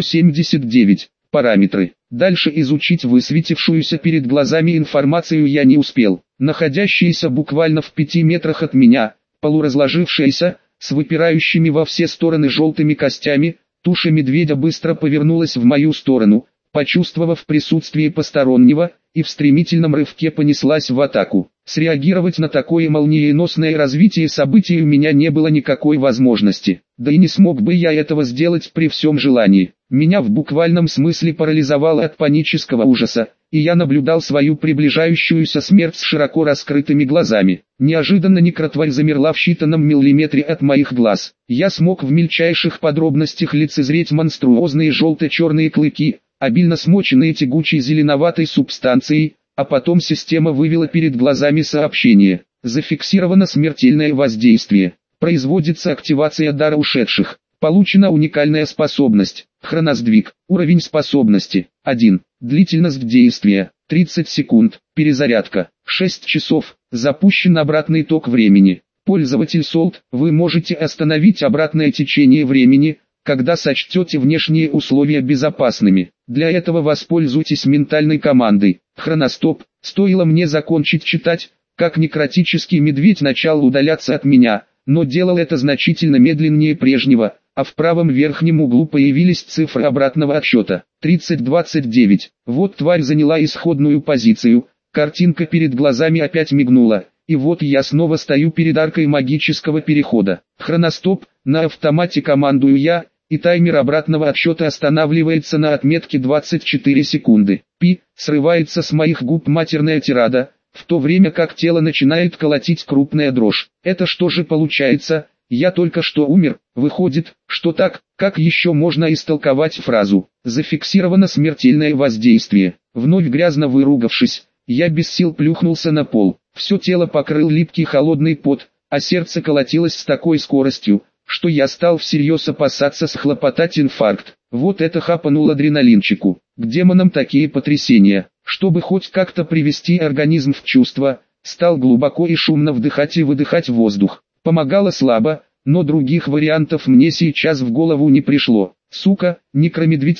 179, параметры. Дальше изучить высветившуюся перед глазами информацию я не успел. Находящаяся буквально в 5 метрах от меня, полуразложившаяся, с выпирающими во все стороны желтыми костями, туша медведя быстро повернулась в мою сторону, почувствовав присутствие постороннего, и в стремительном рывке понеслась в атаку. Среагировать на такое молниеносное развитие событий у меня не было никакой возможности. Да и не смог бы я этого сделать при всем желании. Меня в буквальном смысле парализовало от панического ужаса, и я наблюдал свою приближающуюся смерть с широко раскрытыми глазами. Неожиданно некротварь замерла в считанном миллиметре от моих глаз. Я смог в мельчайших подробностях лицезреть монструозные желто-черные клыки, обильно смоченные тягучей зеленоватой субстанцией, а потом система вывела перед глазами сообщение: зафиксировано смертельное воздействие, производится активация дара ушедших, получена уникальная способность, хроносдвиг, уровень способности, 1, длительность действия, 30 секунд, перезарядка, 6 часов, запущен обратный ток времени. Пользователь Солт, вы можете остановить обратное течение времени, когда сочтете внешние условия безопасными. Для этого воспользуйтесь ментальной командой. Хроностоп. Стоило мне закончить читать, как некротический медведь начал удаляться от меня, но делал это значительно медленнее прежнего, а в правом верхнем углу появились цифры обратного отсчета. 30:29. Вот тварь заняла исходную позицию, картинка перед глазами опять мигнула, и вот я снова стою перед аркой магического перехода. Хроностоп, на автомате командую я, и таймер обратного отсчета останавливается на отметке 24 секунды. Пи, срывается с моих губ матерная тирада, в то время как тело начинает колотить крупная дрожь. Это что же получается? Я только что умер. Выходит, что так, как еще можно истолковать фразу «зафиксировано смертельное воздействие». Вновь грязно выругавшись, я без сил плюхнулся на пол. Все тело покрыл липкий холодный пот, а сердце колотилось с такой скоростью, что я стал всерьез опасаться схлопотать инфаркт. Вот это хапанул адреналинчику. К демонам такие потрясения. Чтобы хоть как-то привести организм в чувство, стал глубоко и шумно вдыхать и выдыхать воздух. Помогало слабо, но других вариантов мне сейчас в голову не пришло. Сука, некромедведь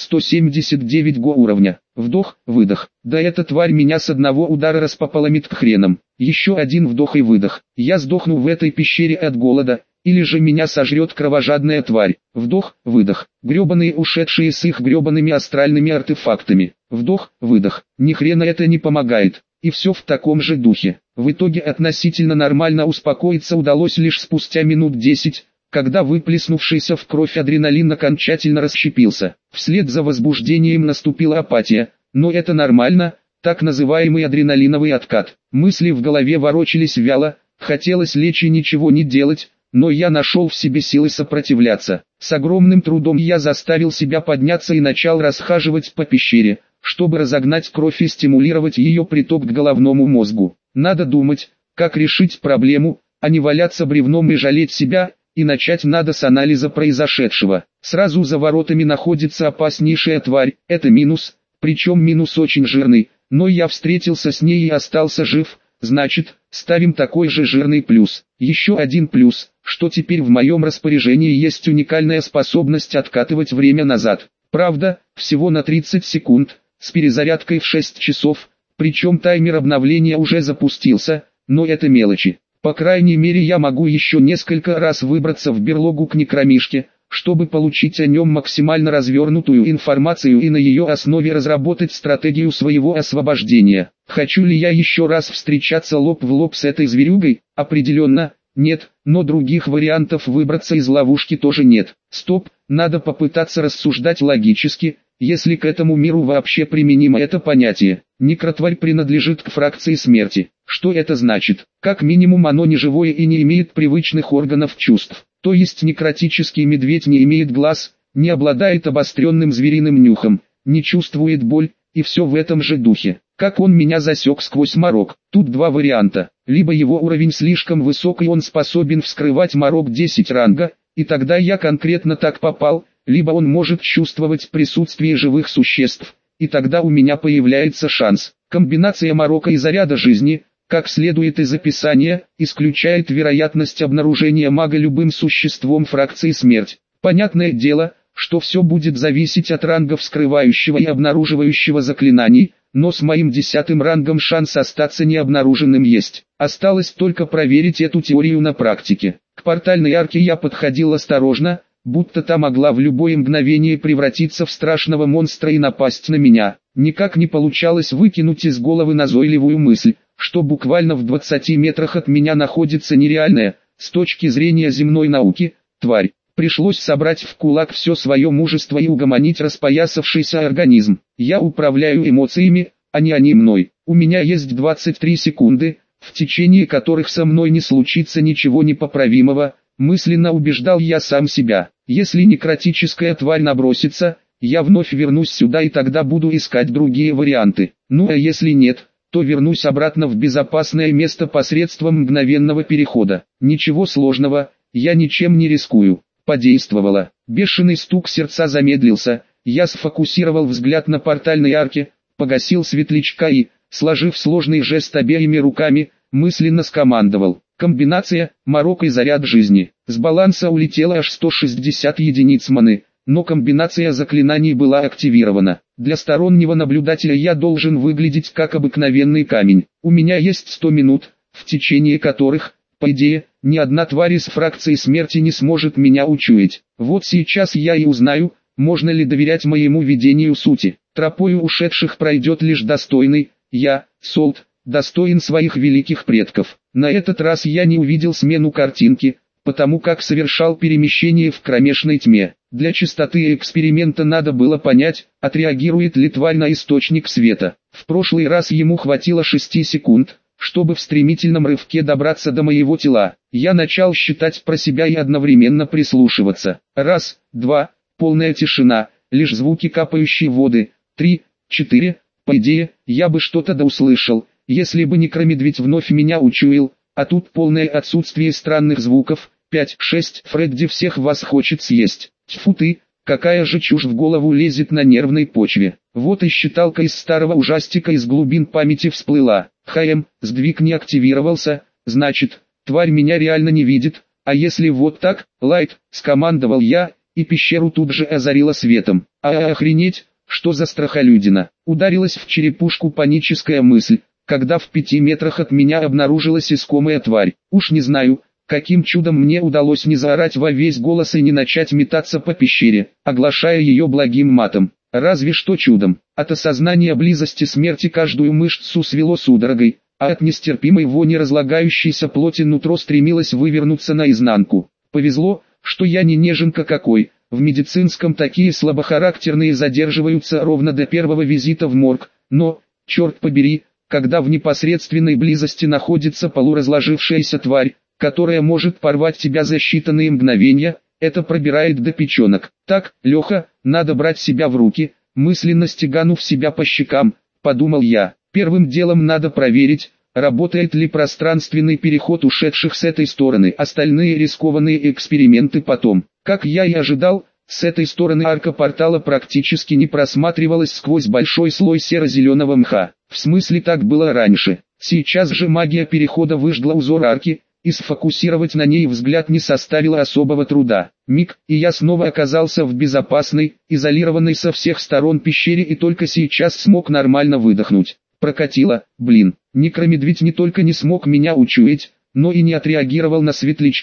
179 го уровня. Вдох, выдох. Да эта тварь меня с одного удара распополомит к хренам. Еще один вдох и выдох. Я сдохну в этой пещере от голода, или же меня сожрет кровожадная тварь. Вдох, выдох. Гребаные ушедшие с их гребаными астральными артефактами. Вдох, выдох. Ни хрена это не помогает. И все в таком же духе. В итоге относительно нормально успокоиться удалось лишь спустя минут 10, когда выплеснувшийся в кровь адреналин окончательно расщепился. Вслед за возбуждением наступила апатия, но это нормально, так называемый адреналиновый откат. Мысли в голове ворочались вяло, хотелось лечь и ничего не делать, но я нашел в себе силы сопротивляться. С огромным трудом я заставил себя подняться и начал расхаживать по пещере, чтобы разогнать кровь и стимулировать ее приток к головному мозгу. Надо думать, как решить проблему, а не валяться бревном и жалеть себя, и начать надо с анализа произошедшего. Сразу за воротами находится опаснейшая тварь, это минус, причем минус очень жирный, но я встретился с ней и остался жив, значит, ставим такой же жирный плюс. Еще один плюс, что теперь в моем распоряжении есть уникальная способность откатывать время назад. Правда, всего на 30 секунд, с перезарядкой в 6 часов, причем таймер обновления уже запустился, но это мелочи. По крайней мере я могу еще несколько раз выбраться в берлогу к некромишке, чтобы получить о нем максимально развернутую информацию и на ее основе разработать стратегию своего освобождения. Хочу ли я еще раз встречаться лоб в лоб с этой зверюгой? Определенно, нет, но других вариантов выбраться из ловушки тоже нет. Стоп, надо попытаться рассуждать логически, если к этому миру вообще применимо это понятие. Некротварь принадлежит к фракции смерти. Что это значит? Как минимум оно не живое и не имеет привычных органов чувств. То есть некротический медведь не имеет глаз, не обладает обостренным звериным нюхом, не чувствует боль, и все в этом же духе. Как он меня засек сквозь морок? Тут два варианта. Либо его уровень слишком высок и он способен вскрывать морок 10 ранга, и тогда я конкретно так попал, либо он может чувствовать присутствие живых существ, и тогда у меня появляется шанс. Комбинация морока и заряда жизни, как следует из описания, исключает вероятность обнаружения мага любым существом фракции смерть. Понятное дело, что все будет зависеть от ранга вскрывающего и обнаруживающего заклинаний, но с моим 10-м рангом шанс остаться необнаруженным есть. Осталось только проверить эту теорию на практике. К портальной арке я подходил осторожно, будто та могла в любое мгновение превратиться в страшного монстра и напасть на меня. Никак не получалось выкинуть из головы назойливую мысль, что буквально в 20 метрах от меня находится нереальная, с точки зрения земной науки, тварь. Пришлось собрать в кулак все свое мужество и угомонить распоясавшийся организм. Я управляю эмоциями, а не они мной. У меня есть 23 секунды, в течение которых со мной не случится ничего непоправимого, мысленно убеждал я сам себя. Если некротическая тварь набросится, я вновь вернусь сюда и тогда буду искать другие варианты. Ну а если нет, то вернусь обратно в безопасное место посредством мгновенного перехода. Ничего сложного, я ничем не рискую. Подействовало. Бешеный стук сердца замедлился, я сфокусировал взгляд на портальной арке, погасил светлячка и, сложив сложный жест обеими руками, мысленно скомандовал. Комбинация, морок и заряд жизни. С баланса улетело аж 160 единиц маны, но комбинация заклинаний была активирована. Для стороннего наблюдателя я должен выглядеть как обыкновенный камень. У меня есть 100 минут, в течение которых, по идее, ни одна тварь из фракции смерти не сможет меня учуять. Вот сейчас я и узнаю, можно ли доверять моему видению сути. Тропою ушедших пройдет лишь достойный, я, Солт, достоин своих великих предков. На этот раз я не увидел смену картинки, потому как совершал перемещение в кромешной тьме. Для чистоты эксперимента надо было понять, отреагирует ли тварь на источник света. В прошлый раз ему хватило 6 секунд, чтобы в стремительном рывке добраться до моего тела. Я начал считать про себя и одновременно прислушиваться. 1, 2, полная тишина, лишь звуки капающей воды. 3, 4, по идее, я бы что-то да услышал, если бы некромедведь вновь меня учуял, а тут полное отсутствие странных звуков. 5, 6, Фредди всех вас хочет съесть. Тьфу ты, какая же чушь в голову лезет на нервной почве. Вот и считалка из старого ужастика из глубин памяти всплыла. Сдвиг не активировался, значит, тварь меня реально не видит, а если вот так, Лайт, скомандовал я, и пещеру тут же озарило светом. Охренеть, что за страхолюдина. Ударилась в черепушку паническая мысль, когда в 5 метрах от меня обнаружилась искомая тварь. Уж не знаю, каким чудом мне удалось не заорать во весь голос и не начать метаться по пещере, оглашая ее благим матом. Разве что чудом. От осознания близости смерти каждую мышцу свело судорогой, а от нестерпимой вони разлагающейся плоти нутро стремилось вывернуться наизнанку. Повезло, что я не неженка какой, в медицинском такие слабохарактерные задерживаются ровно до первого визита в морг, но, черт побери, когда в непосредственной близости находится полуразложившаяся тварь, которая может порвать тебя за считанные мгновения, это пробирает до печенок. Так, Леха, надо брать себя в руки, мысленно стеганув себя по щекам, подумал я. Первым делом надо проверить, работает ли пространственный переход ушедших с этой стороны. Остальные рискованные эксперименты потом. Как я и ожидал, с этой стороны арка портала практически не просматривалась сквозь большой слой серо-зеленого мха. В смысле так было раньше. Сейчас же магия перехода выжгла узор арки, и сфокусировать на ней взгляд не составило особого труда. Миг, и я снова оказался в безопасной, изолированной со всех сторон пещере и только сейчас смог нормально выдохнуть. Прокатило, блин. Некромедведь не только не смог меня учуять, но и не отреагировал на светлячка.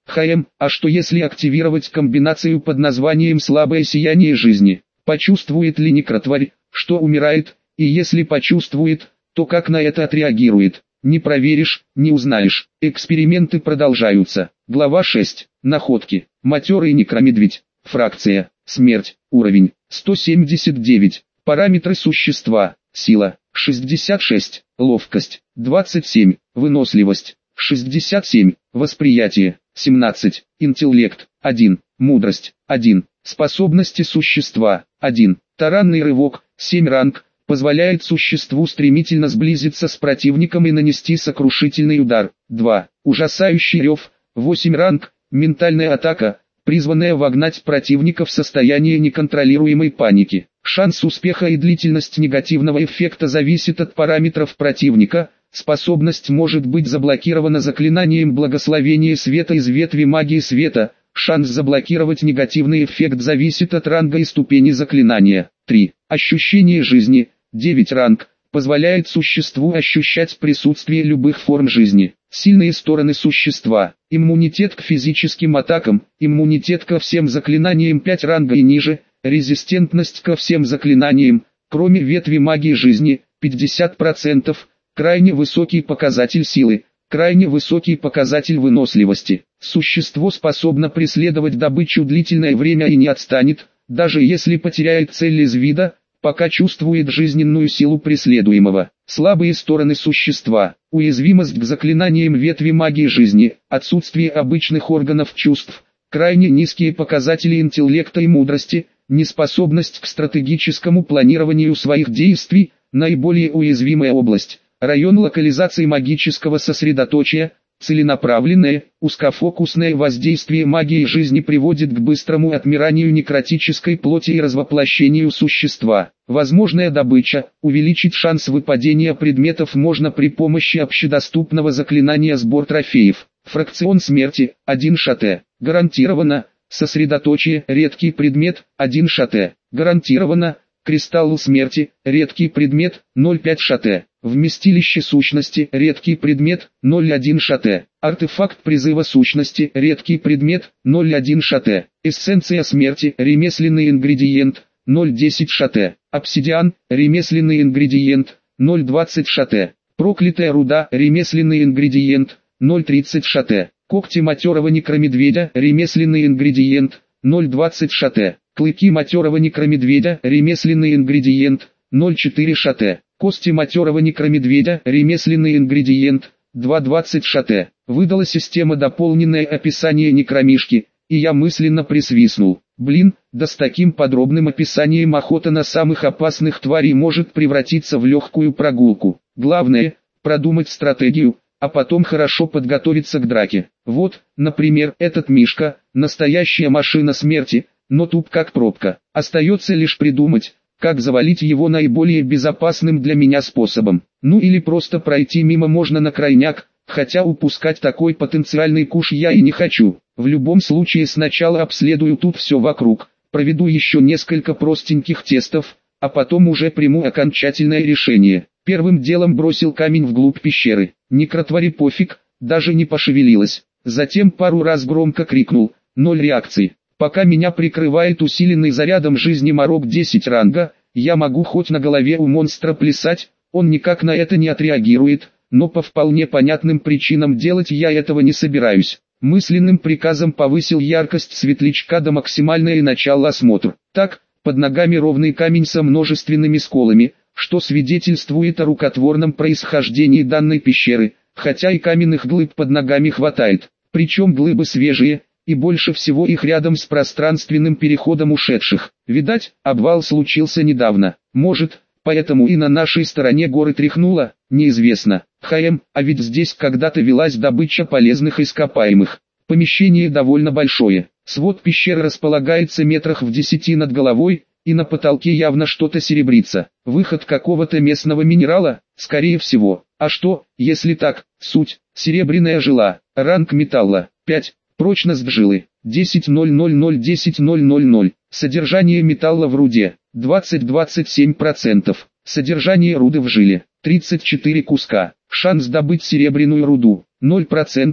А что если активировать комбинацию под названием «слабое сияние жизни»? Почувствует ли некротварь, что умирает, и если почувствует, то как на это отреагирует? Не проверишь, не узнаешь. Эксперименты продолжаются. Глава 6. Находки. Матерый некромедведь. Фракция. Смерть. Уровень. 179. Параметры существа. Сила. 66. Ловкость. 27. Выносливость. 67. Восприятие. 17. Интеллект. 1. Мудрость. 1. Способности существа. 1. Таранный рывок. 7 ранг. Позволяет существу стремительно сблизиться с противником и нанести сокрушительный удар. 2. Ужасающий рев. 8 ранг. Ментальная атака, призванная вогнать противника в состояние неконтролируемой паники. Шанс успеха и длительность негативного эффекта зависит от параметров противника. Способность может быть заблокирована заклинанием благословения света из ветви магии света. Шанс заблокировать негативный эффект зависит от ранга и ступени заклинания. 3. Ощущение жизни. 9 ранг. Позволяет существу ощущать присутствие любых форм жизни. Сильные стороны существа. Иммунитет к физическим атакам. Иммунитет ко всем заклинаниям 5 ранга и ниже. Резистентность ко всем заклинаниям, кроме ветви магии жизни, 50%. Крайне высокий показатель силы. Крайне высокий показатель выносливости. Существо способно преследовать добычу длительное время и не отстанет, даже если потеряет цель из вида, пока чувствует жизненную силу преследуемого. Слабые стороны существа. Уязвимость к заклинаниям ветви магии жизни, отсутствие обычных органов чувств, крайне низкие показатели интеллекта и мудрости, неспособность к стратегическому планированию своих действий, наиболее уязвимая область. Район локализации магического сосредоточия. Целенаправленное, узкофокусное воздействие магии жизни приводит к быстрому отмиранию некротической плоти и развоплощению существа. Возможная добыча. Увеличить шанс выпадения предметов можно при помощи общедоступного заклинания «Сбор трофеев». Фракцион смерти. 1 шате. Гарантированно. Сосредоточие. Редкий предмет. 1 шате. Гарантированно. Кристалл смерти. Редкий предмет. 0,5 шате. Вместилище сущности, редкий предмет, 0,1 шате. Артефакт призыва сущности, редкий предмет, 0,1 шате. Эссенция смерти, ремесленный ингредиент, 0,10 шате. Обсидиан, ремесленный ингредиент, 0,20 шате. Проклятая руда, ремесленный ингредиент, 0,30 шате. Когти матерого некромедведя, ремесленный ингредиент, 0,20 шате. Клыки матерого некромедведя, ремесленный ингредиент, 0,4 шате. Кости матерого некромедведя, ремесленный ингредиент, 2,20 шате. Выдала система дополненное описание некромишки, и я мысленно присвистнул. Блин, да с таким подробным описанием охота на самых опасных тварей может превратиться в легкую прогулку. Главное, продумать стратегию, а потом хорошо подготовиться к драке. Вот, например, этот Мишка, настоящая машина смерти, но туп как пробка. Остается лишь придумать, как завалить его наиболее безопасным для меня способом. Ну или просто пройти мимо можно на крайняк, хотя упускать такой потенциальный куш я и не хочу. В любом случае сначала обследую тут все вокруг, проведу еще несколько простеньких тестов, а потом уже приму окончательное решение. Первым делом бросил камень вглубь пещеры. Некротвари пофиг, даже не пошевелилась. Затем пару раз громко крикнул, 0 реакции. Пока меня прикрывает усиленный зарядом жизни морок 10 ранга, я могу хоть на голове у монстра плясать, он никак на это не отреагирует, но по вполне понятным причинам делать я этого не собираюсь. Мысленным приказом повысил яркость светлячка до максимальной и начал осмотр. Так, под ногами ровный камень со множественными сколами, что свидетельствует о рукотворном происхождении данной пещеры, хотя и каменных глыб под ногами хватает, причем глыбы свежие, и больше всего их рядом с пространственным переходом ушедших. Видать, обвал случился недавно. Может, поэтому и на нашей стороне горы тряхнуло, неизвестно. А ведь здесь когда-то велась добыча полезных ископаемых. Помещение довольно большое. Свод пещеры располагается метрах в 10 над головой, и на потолке явно что-то серебрится. Выход какого-то местного минерала, скорее всего. А что, если так? Суть: серебряная жила, ранг металла 5. Прочность жилы 10,000-10,000. Содержание металла в руде 20-27%. Содержание руды в жиле 34 куска. Шанс добыть серебряную руду 0%.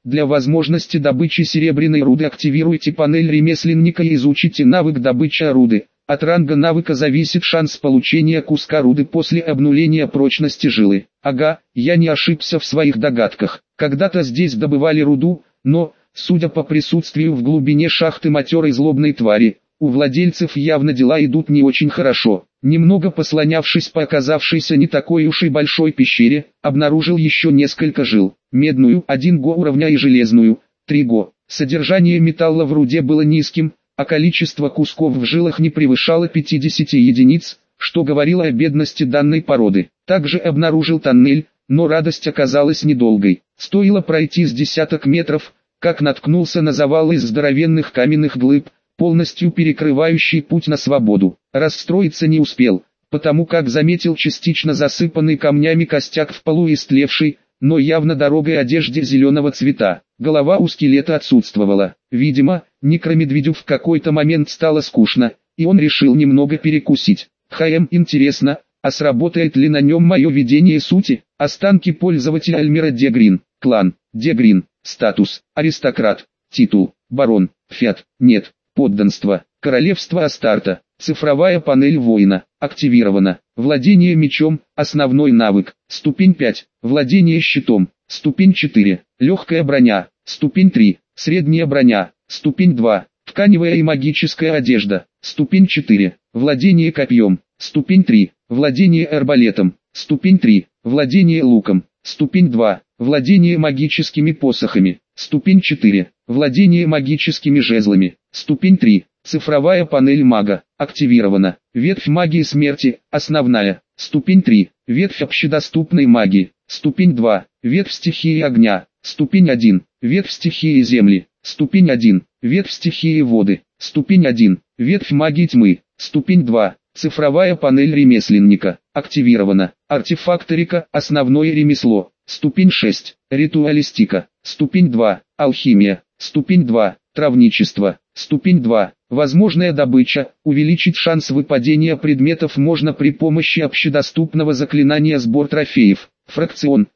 Для возможности добычи серебряной руды активируйте панель ремесленника и изучите навык добычи руды. От ранга навыка зависит шанс получения куска руды после обнуления прочности жилы. Ага, я не ошибся в своих догадках. Когда-то здесь добывали руду, но, судя по присутствию в глубине шахты матерой злобной твари, у владельцев явно дела идут не очень хорошо. Немного послонявшись по оказавшейся не такой уж и большой пещере, обнаружил еще несколько жил. Медную, 1 го уровня и железную, 3 го. Содержание металла в руде было низким, а количество кусков в жилах не превышало 50 единиц, что говорило о бедности данной породы. Также обнаружил тоннель, но радость оказалась недолгой. Стоило пройти с десяток метров, как наткнулся на завал из здоровенных каменных глыб, полностью перекрывающий путь на свободу. Расстроиться не успел, потому как заметил частично засыпанный камнями костяк в полу истлевший, но явно дорогой одежде зеленого цвета. Голова у скелета отсутствовала. Видимо, некромедведю в какой-то момент стало скучно, и он решил немного перекусить. Интересно, а сработает ли на нем мое видение сути? Останки пользователя Альмира Дегрин. Клан Дегрин. Статус аристократ. Титул барон. Фиат. Нет. Подданство. Королевство Астарта. Цифровая панель воина. Активировано. Владение мечом. Основной навык. Ступень 5. Владение щитом. Ступень 4. Легкая броня. Ступень 3. Средняя броня. Ступень 2. Тканевая и магическая одежда. Ступень 4. Владение копьем. Ступень 3. Владение арбалетом. Ступень 3. Владение луком. Ступень 2. Владение магическими посохами. Ступень 4. Владение магическими жезлами. Ступень 3. Цифровая панель мага. Активирована. Ветвь магии смерти. Основная. Ступень 3. Ветвь общедоступной магии. Ступень 2. Ветвь стихии огня. Ступень 1. Ветвь стихии земли. Ступень 1. Ветвь стихии воды. Ступень 1. Ветвь магии тьмы. Ступень 2. Цифровая панель ремесленника. Активирована. Артефакторика. Основное ремесло. Ступень 6. Ритуалистика. Ступень 2. Алхимия. Ступень 2. Травничество. Ступень 2. Возможная добыча. Увеличить шанс выпадения предметов можно при помощи общедоступного заклинания сбор трофеев. Фракцион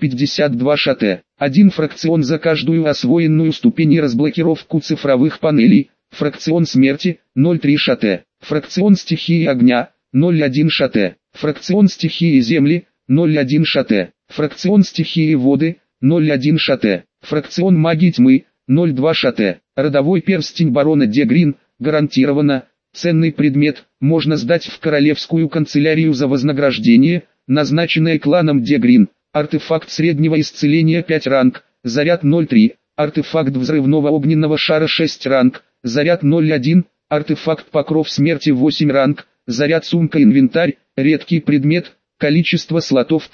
0,52 шт. 1 фракцион за каждую освоенную ступень и разблокировку цифровых панелей. Фракцион смерти 0,3 шт. Фракцион стихии огня 0,1 шт. Фракцион стихии земли 0,1 шт. Фракцион стихии воды 0,1 шт. Фракцион магии тьмы 0,2 шт. Родовой перстень барона Дегрин, гарантированно, ценный предмет, можно сдать в королевскую канцелярию за вознаграждение, назначенное кланом Дегрин. Артефакт среднего исцеления 5 ранг, заряд 0,3. Артефакт взрывного огненного шара 6 ранг, заряд 0,1. Артефакт покров смерти 8 ранг, заряд сумка инвентарь, редкий предмет, количество слотов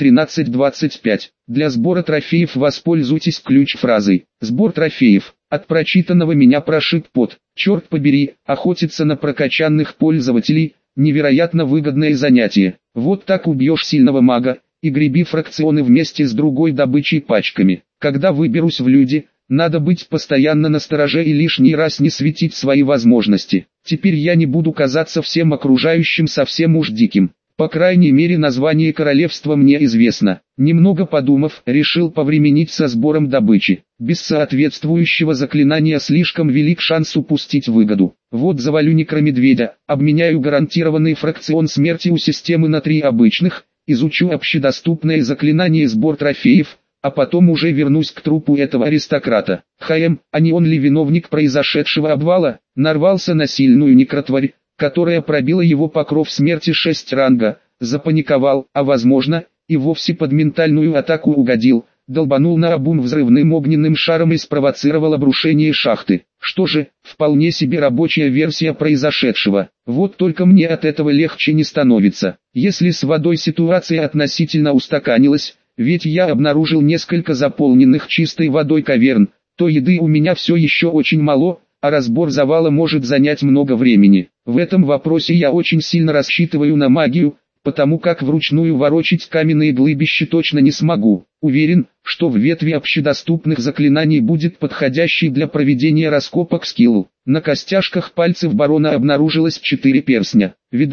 13-25. Для сбора трофеев воспользуйтесь ключ-фразой. Сбор трофеев. От прочитанного меня прошиб пот. Черт побери, охотиться на прокачанных пользователей – невероятно выгодное занятие. Вот так убьешь сильного мага, и греби фракционы вместе с другой добычей пачками. Когда выберусь в люди, надо быть постоянно настороже и лишний раз не светить свои возможности. Теперь я не буду казаться всем окружающим совсем уж диким. По крайней мере название королевства мне известно. Немного подумав, решил повременить со сбором добычи. Без соответствующего заклинания слишком велик шанс упустить выгоду. Вот завалю некромедведя, обменяю гарантированный фракцион смерти у системы на 3 обычных, изучу общедоступное заклинание сбор трофеев, а потом уже вернусь к трупу этого аристократа. А не он ли виновник произошедшего обвала? Нарвался на сильную некротварь, которая пробила его покров смерти 6 ранга, запаниковал, а возможно, и вовсе под ментальную атаку угодил, долбанул наобум взрывным огненным шаром и спровоцировал обрушение шахты. Что же, вполне себе рабочая версия произошедшего. Вот только мне от этого легче не становится. Если с водой ситуация относительно устаканилась, ведь я обнаружил несколько заполненных чистой водой каверн, то еды у меня все еще очень мало, а разбор завала может занять много времени. В этом вопросе я очень сильно рассчитываю на магию, потому как вручную ворочить каменные глыбища точно не смогу. Уверен, что в ветви общедоступных заклинаний будет подходящий для проведения раскопок скилл. На костяшках пальцев барона обнаружилось 4 перстня. Видать,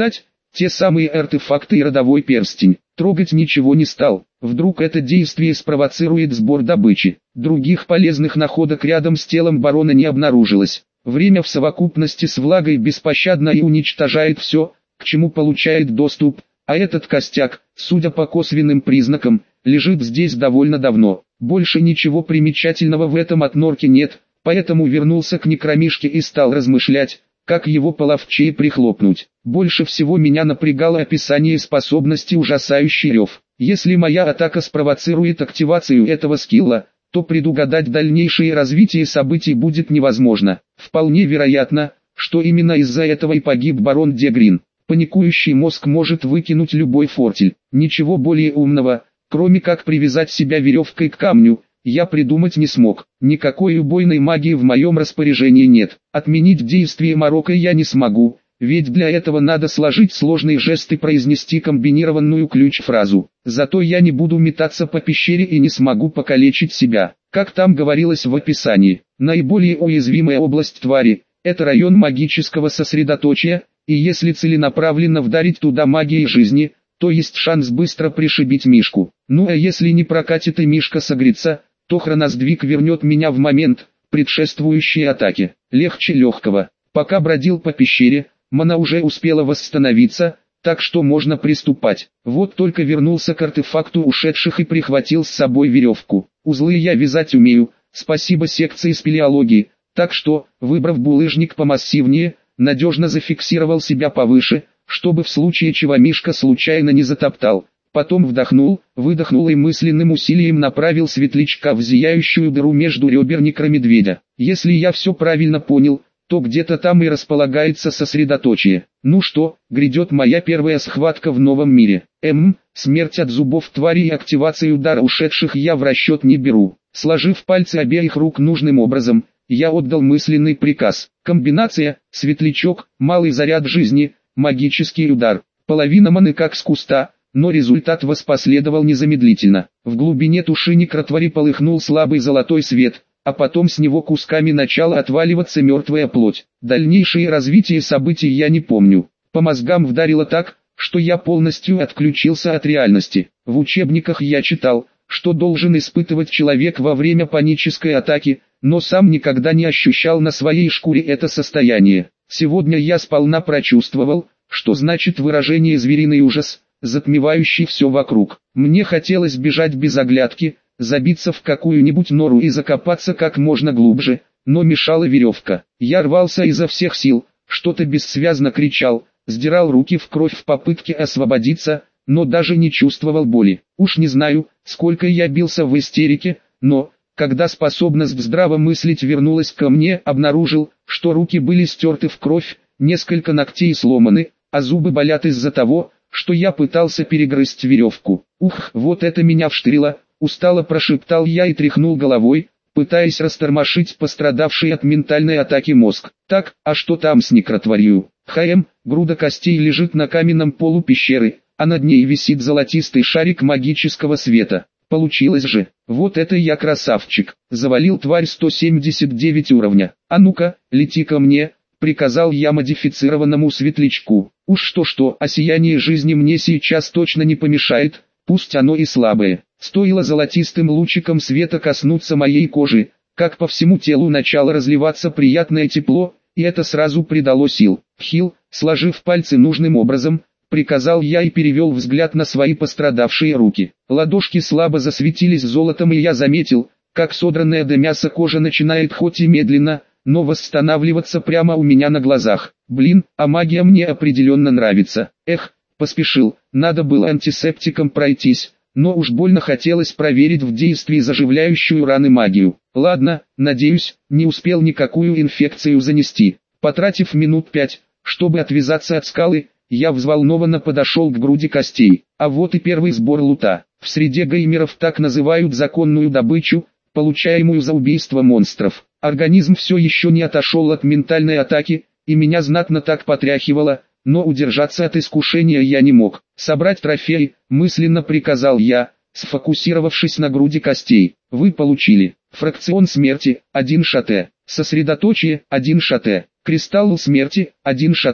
Те самые артефакты и родовой перстень. Трогать ничего не стал. Вдруг это действие спровоцирует сбор добычи. Других полезных находок рядом с телом барона не обнаружилось. Время в совокупности с влагой беспощадно и уничтожает все, к чему получает доступ, а этот костяк, судя по косвенным признакам, лежит здесь довольно давно. Больше ничего примечательного в этом отнорке нет, поэтому вернулся к некромишке и стал размышлять, как его половчее прихлопнуть. Больше всего меня напрягало описание способности «Ужасающий рев». Если моя атака спровоцирует активацию этого скилла, то предугадать дальнейшее развитие событий будет невозможно. Вполне вероятно, что именно из-за этого и погиб барон Дегрин. Паникующий мозг может выкинуть любой фортель. Ничего более умного, кроме как привязать себя веревкой к камню, я придумать не смог. Никакой убойной магии в моем распоряжении нет. Отменить действие Марокко я не смогу, ведь для этого надо сложить сложные жесты и произнести комбинированную ключ-фразу. Зато я не буду метаться по пещере и не смогу покалечить себя. Как там говорилось в описании, наиболее уязвимая область твари – это район магического сосредоточия, и если целенаправленно вдарить туда магией жизни, то есть шанс быстро пришибить Мишку. Ну а если не прокатит и Мишка согреется, то хроносдвиг вернет меня в момент, предшествующий атаке. Легче легкого. Пока бродил по пещере, мана уже успела восстановиться, так что можно приступать. Вот только вернулся к артефакту ушедших и прихватил с собой веревку. Узлы я вязать умею, спасибо секции спелеологии, так что, выбрав булыжник помассивнее, надежно зафиксировал себя повыше, чтобы в случае чего Мишка случайно не затоптал. Потом вдохнул, выдохнул и мысленным усилием направил светлячка в зияющую дыру между ребер некромедведя. Если я все правильно понял, то где-то там и располагается сосредоточие. Ну что, грядет моя первая схватка в новом мире. Смерть от зубов твари и активацию дара ушедших я в расчет не беру. Сложив пальцы обеих рук нужным образом, я отдал мысленный приказ. Комбинация, светлячок, малый заряд жизни, магический удар. Половина маны как с куста, но результат воспоследовал незамедлительно. В глубине туши некротвари полыхнул слабый золотой свет, а потом с него кусками начала отваливаться мертвая плоть. Дальнейшее развитие событий я не помню. По мозгам вдарило так, что я полностью отключился от реальности. В учебниках я читал, что должен испытывать человек во время панической атаки, но сам никогда не ощущал на своей шкуре это состояние. Сегодня я сполна прочувствовал, что значит выражение «звериный ужас», затмевающий все вокруг. Мне хотелось бежать без оглядки, забиться в какую-нибудь нору и закопаться как можно глубже, но мешала веревка. Я рвался изо всех сил, что-то бессвязно кричал, сдирал руки в кровь в попытке освободиться, но даже не чувствовал боли. Уж не знаю, сколько я бился в истерике, но, когда способность здраво мыслить вернулась ко мне, обнаружил, что руки были стерты в кровь, несколько ногтей сломаны, а зубы болят из-за того, что я пытался перегрызть веревку. Ух, вот это меня вштырило, устало прошептал я и тряхнул головой, пытаясь растормошить пострадавший от ментальной атаки мозг. Так, а что там с некротварью? Груда костей лежит на каменном полу пещеры, а над ней висит золотистый шарик магического света. Получилось же, вот это я красавчик, завалил тварь 179 уровня. А ну-ка, лети ко мне, приказал я модифицированному светлячку. Уж что-что, а сияние жизни мне сейчас точно не помешает, пусть оно и слабое. Стоило золотистым лучиком света коснуться моей кожи, как по всему телу начало разливаться приятное тепло, и это сразу придало сил. Сложив пальцы нужным образом, приказал я и перевел взгляд на свои пострадавшие руки. Ладошки слабо засветились золотом, и я заметил, как содранная до мяса кожа начинает хоть и медленно, но восстанавливаться прямо у меня на глазах. Блин, а магия мне определенно нравится. Поспешил, надо было антисептиком пройтись, но уж больно хотелось проверить в действии заживляющую раны магию. Ладно, надеюсь, не успел никакую инфекцию занести. Потратив минут 5, чтобы отвязаться от скалы, я взволнованно подошел к груди костей. А вот и первый сбор лута. В среде геймеров так называют законную добычу, получаемую за убийство монстров. Организм все еще не отошел от ментальной атаки, и меня знатно так потряхивало, но удержаться от искушения я не мог. Собрать трофей, мысленно приказал я, сфокусировавшись на груди костей. Вы получили фракцион смерти, 1 шате, сосредоточие, 1 шате, кристалл смерти, 1 шате,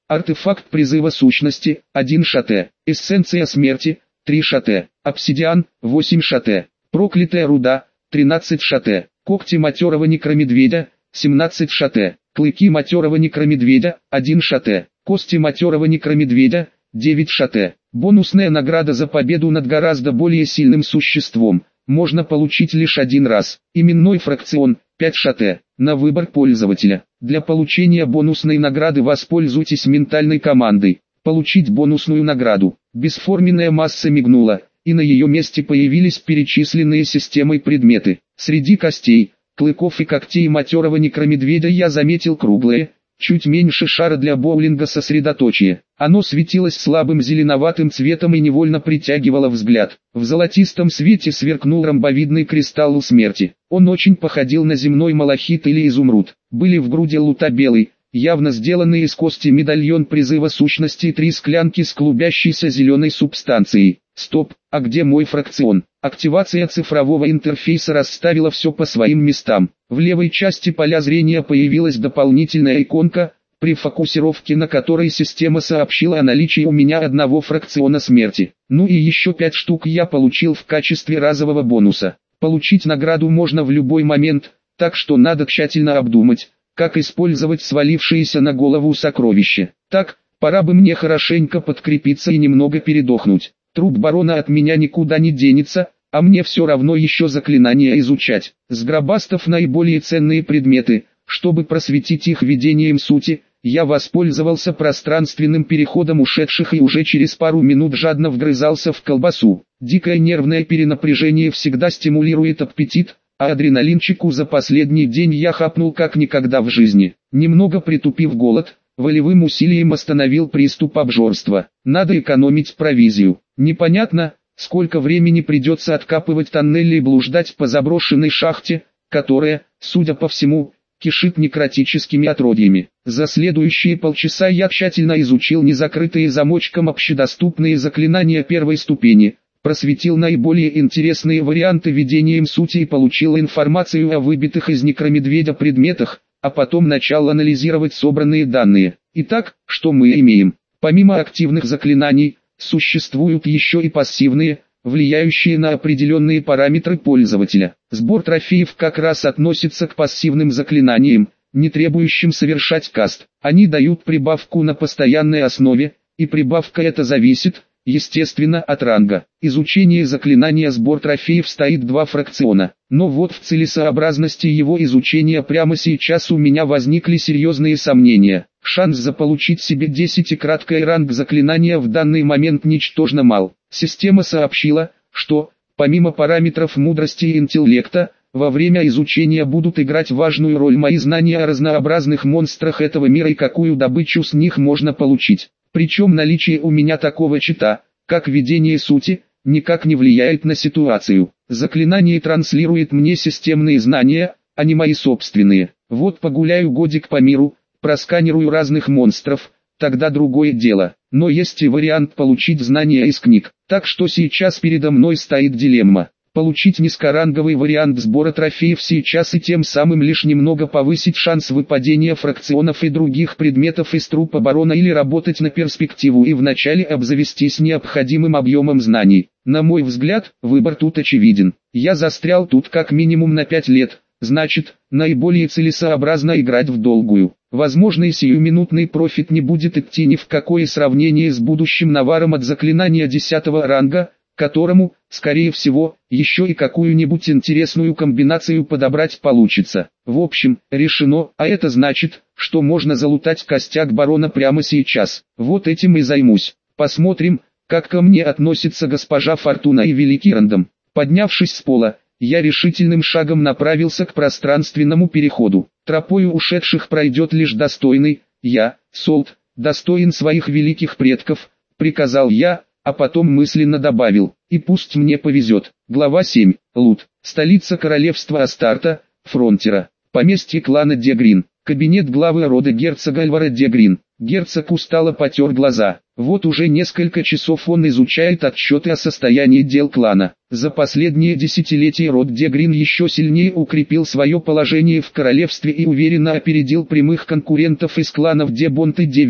Артефакт призыва сущности, 1 шате. Эссенция смерти, 3 шате. Обсидиан, 8 шате. Проклятая руда, 13 шате. Когти матерого некромедведя, 17 шате. Клыки матерого некромедведя, 1 шате. Кости матерого некромедведя, 9 шате. Бонусная награда за победу над гораздо более сильным существом. Можно получить лишь один раз. Именной фракцион, 5 шате. На выбор пользователя. Для получения бонусной награды воспользуйтесь ментальной командой. Получить бонусную награду. Бесформенная масса мигнула, и на ее месте появились перечисленные системой предметы. Среди костей, клыков и когтей матерого некромедведя я заметил круглое, чуть меньше шара для боулинга сосредоточие. Оно светилось слабым зеленоватым цветом и невольно притягивало взгляд. В золотистом свете сверкнул ромбовидный кристалл смерти. Он очень походил на земной малахит или изумруд. Были в груди лута белый, явно сделанный из кости медальон призыва сущности и 3 склянки с клубящейся зеленой субстанцией. Стоп, а где мой фракцион? Активация цифрового интерфейса расставила все по своим местам. В левой части поля зрения появилась дополнительная иконка, при фокусировке на которой система сообщила о наличии у меня одного фракциона смерти. Ну и еще 5 штук я получил в качестве разового бонуса. Получить награду можно в любой момент, так что надо тщательно обдумать, как использовать свалившиеся на голову сокровища. Так, пора бы мне хорошенько подкрепиться и немного передохнуть. Труп барона от меня никуда не денется, а мне все равно еще заклинания изучать. Сгробастав наиболее ценные предметы, чтобы просветить их видением сути, я воспользовался пространственным переходом ушедших и уже через пару минут жадно вгрызался в колбасу. Дикое нервное перенапряжение всегда стимулирует аппетит, а адреналинчику за последний день я хапнул как никогда в жизни. Немного притупив голод, волевым усилием остановил приступ обжорства. Надо экономить провизию. Непонятно, сколько времени придется откапывать тоннели и блуждать по заброшенной шахте, которая, судя по всему, кишит некротическими отродьями. За следующие полчаса я тщательно изучил незакрытые замочком общедоступные заклинания первой ступени, просветил наиболее интересные варианты видением сути и получил информацию о выбитых из некромедведя предметах, а потом начал анализировать собранные данные. Итак, что мы имеем? Помимо активных заклинаний, существуют еще и пассивные, влияющие на определенные параметры пользователя. Сбор трофеев как раз относится к пассивным заклинаниям, не требующим совершать каст. Они дают прибавку на постоянной основе, и прибавка эта зависит, естественно, от ранга. Изучение заклинания сбор трофеев стоит 2 фракциона. Но вот в целесообразности его изучения прямо сейчас у меня возникли серьезные сомнения. Шанс заполучить себе 10-краткий ранг заклинания в данный момент ничтожно мал. Система сообщила, что, помимо параметров мудрости и интеллекта, во время изучения будут играть важную роль мои знания о разнообразных монстрах этого мира и какую добычу с них можно получить. Причем наличие у меня такого чита, как видение сути, никак не влияет на ситуацию. Заклинание транслирует мне системные знания, а не мои собственные. Вот погуляю годик по миру, просканирую разных монстров, тогда другое дело. Но есть и вариант получить знания из книг. Так что сейчас передо мной стоит дилемма. Получить низкоранговый вариант сбора трофеев сейчас и тем самым лишь немного повысить шанс выпадения фракционов и других предметов из трупа барона, или работать на перспективу и вначале обзавестись необходимым объемом знаний. На мой взгляд, выбор тут очевиден. Я застрял тут как минимум на 5 лет, значит, наиболее целесообразно играть в долгую. Возможно, и сиюминутный профит не будет идти ни в какое сравнение с будущим наваром от заклинания 10-го ранга, которому, скорее всего, еще и какую-нибудь интересную комбинацию подобрать получится. В общем, решено, а это значит, что можно залутать костяк барона прямо сейчас. Вот этим и займусь. Посмотрим, как ко мне относится госпожа Фортуна и Великий Рандом. Поднявшись с пола, я решительным шагом направился к пространственному переходу. Тропою ушедших пройдет лишь достойный, я, Солт, достоин своих великих предков, приказал я, а потом мысленно добавил, и пусть мне повезет. Глава 7. Лут. Столица королевства Астарта, Фронтира. Поместье клана Дегрин. Кабинет главы рода герцога Альвара Дегрин. Герцог устало потер глаза. Вот уже несколько часов он изучает отчеты о состоянии дел клана. За последние десятилетия род Дегрин еще сильнее укрепил свое положение в королевстве и уверенно опередил прямых конкурентов из кланов Дебонт и Девиго.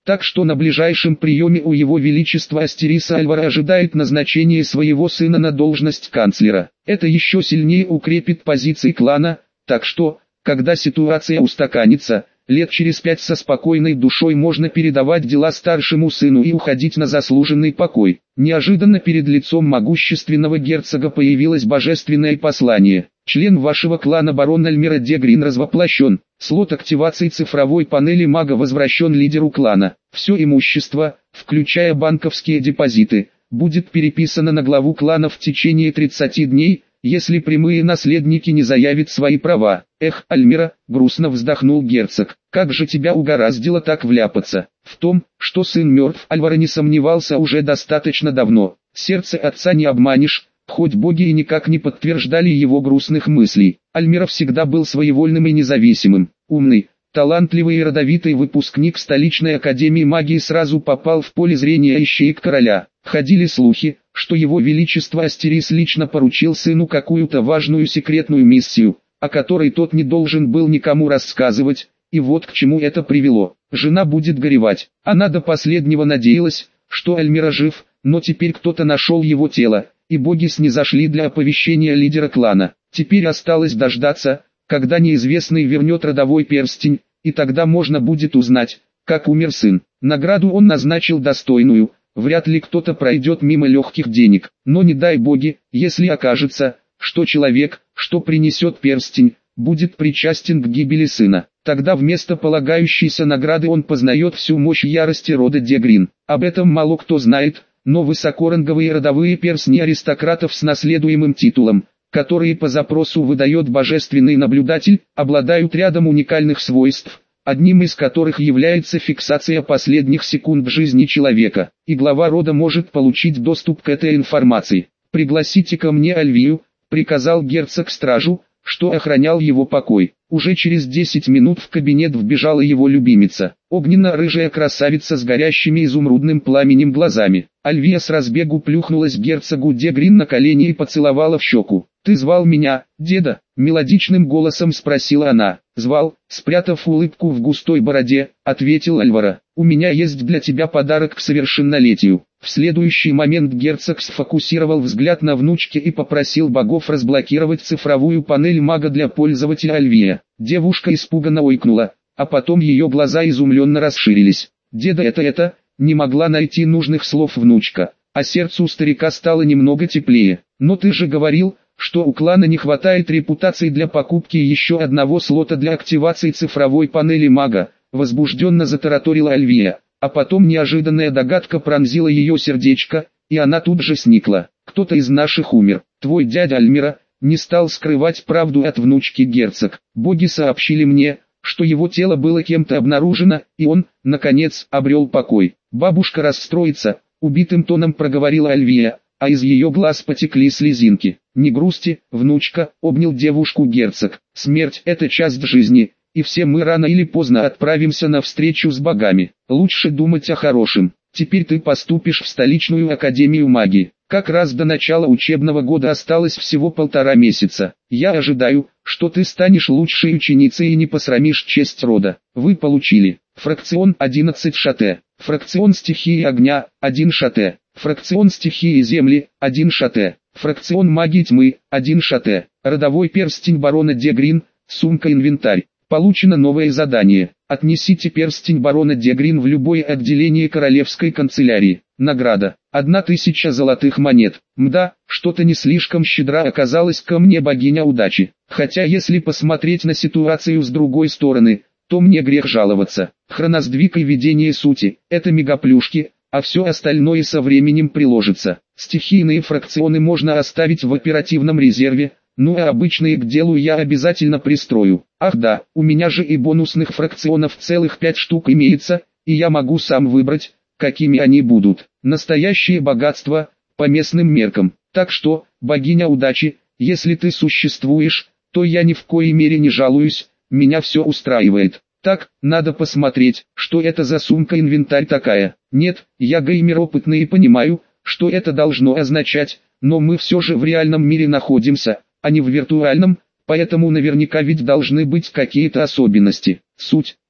Так что на ближайшем приеме у его величества Астериса Альвара ожидает назначение своего сына на должность канцлера. Это еще сильнее укрепит позиции клана, так что, когда ситуация устаканится, лет через 5 со спокойной душой можно передавать дела старшему сыну и уходить на заслуженный покой. Неожиданно перед лицом могущественного герцога появилось божественное послание. Член вашего клана барон Альмира де Грин развоплощен. Слот активации цифровой панели мага возвращен лидеру клана. Все имущество, включая банковские депозиты, будет переписано на главу клана в течение 30 дней, если прямые наследники не заявят свои права. Эх, Альмира, грустно вздохнул герцог, как же тебя угораздило так вляпаться. В том, что сын мертв, Альваро не сомневался уже достаточно давно. Сердце отца не обманешь, хоть боги и никак не подтверждали его грустных мыслей. Альмира всегда был своевольным и независимым, умный, талантливый и родовитый выпускник столичной академии магии сразу попал в поле зрения ищеек короля. Ходили слухи, что его величество Астерис лично поручил сыну какую-то важную секретную миссию, о которой тот не должен был никому рассказывать, и вот к чему это привело. Жена будет горевать. Она до последнего надеялась, что Альмира жив, но теперь кто-то нашел его тело, и боги снизошли для оповещения лидера клана. Теперь осталось дождаться, когда неизвестный вернет родовой перстень, и тогда можно будет узнать, как умер сын. Награду он назначил достойную. Вряд ли кто-то пройдет мимо легких денег, но не дай боги, если окажется, что человек, что принесет перстень, будет причастен к гибели сына. Тогда вместо полагающейся награды он познает всю мощь ярости рода де Грин. Об этом мало кто знает, но высокоранговые родовые перстни аристократов с наследуемым титулом, которые по запросу выдает божественный наблюдатель, обладают рядом уникальных свойств, одним из которых является фиксация последних секунд жизни человека, и глава рода может получить доступ к этой информации. «Пригласите ко мне Альвию», — приказал герцог стражу, что охранял его покой. Уже через 10 минут в кабинет вбежала его любимица, огненно-рыжая красавица с горящими изумрудным пламенем глазами. Альвия с разбегу плюхнулась герцогу де Грин на колени и поцеловала в щеку. «Ты звал меня, деда?» — мелодичным голосом спросила она. «Звал», — спрятав улыбку в густой бороде, ответил Альваро. «У меня есть для тебя подарок к совершеннолетию». В следующий момент герцог сфокусировал взгляд на внучке и попросил богов разблокировать цифровую панель мага для пользователя Альвия. Девушка испуганно ойкнула, а потом ее глаза изумленно расширились. «Деда, это...» не могла найти нужных слов внучка, а сердцу старика стало немного теплее. «Но ты же говорил, что у клана не хватает репутации для покупки еще одного слота для активации цифровой панели мага», возбужденно затараторила Альвия, а потом неожиданная догадка пронзила ее сердечко, и она тут же сникла. «Кто-то из наших умер. Твой дядя Альмира», не стал скрывать правду от внучки герцог. «Боги сообщили мне, что его тело было кем-то обнаружено, и он, наконец, обрел покой». «Бабушка расстроится», убитым тоном проговорила Альвия, а из ее глаз потекли слезинки. «Не грусти, внучка», обнял девушку герцог. «Смерть – это часть жизни, и все мы рано или поздно отправимся на встречу с богами. Лучше думать о хорошем. Теперь ты поступишь в столичную академию магии. Как раз до начала учебного года осталось всего 1,5 месяца. Я ожидаю, что ты станешь лучшей ученицей и не посрамишь честь рода. Вы получили фракцион 11 шате, фракцион стихии огня 1 шате, фракцион стихии земли 1 шате, фракцион магии тьмы 1 шате, родовой перстень барона де Грин, сумка-инвентарь. Получено новое задание. Отнесите перстень барона де Грин в любое отделение королевской канцелярии. Награда. 1000 золотых монет. Мда, что-то не слишком щедра оказалась ко мне богиня удачи. Хотя если посмотреть на ситуацию с другой стороны, то мне грех жаловаться. Хроносдвиг и видение сути – это мегаплюшки, а все остальное со временем приложится. Стихийные фракционы можно оставить в оперативном резерве, ну а обычные к делу я обязательно пристрою. Ах да, у меня же и бонусных фракционов целых 5 штук имеется, и я могу сам выбрать, какими они будут. Настоящее богатство, по местным меркам. Так что, богиня удачи, если ты существуешь, то я ни в коей мере не жалуюсь, меня все устраивает. Так, надо посмотреть, что это за сумка-инвентарь такая. Нет, я геймер опытный и понимаю, что это должно означать, но мы все же в реальном мире находимся, а не в виртуальном, поэтому наверняка ведь должны быть какие-то особенности. Суть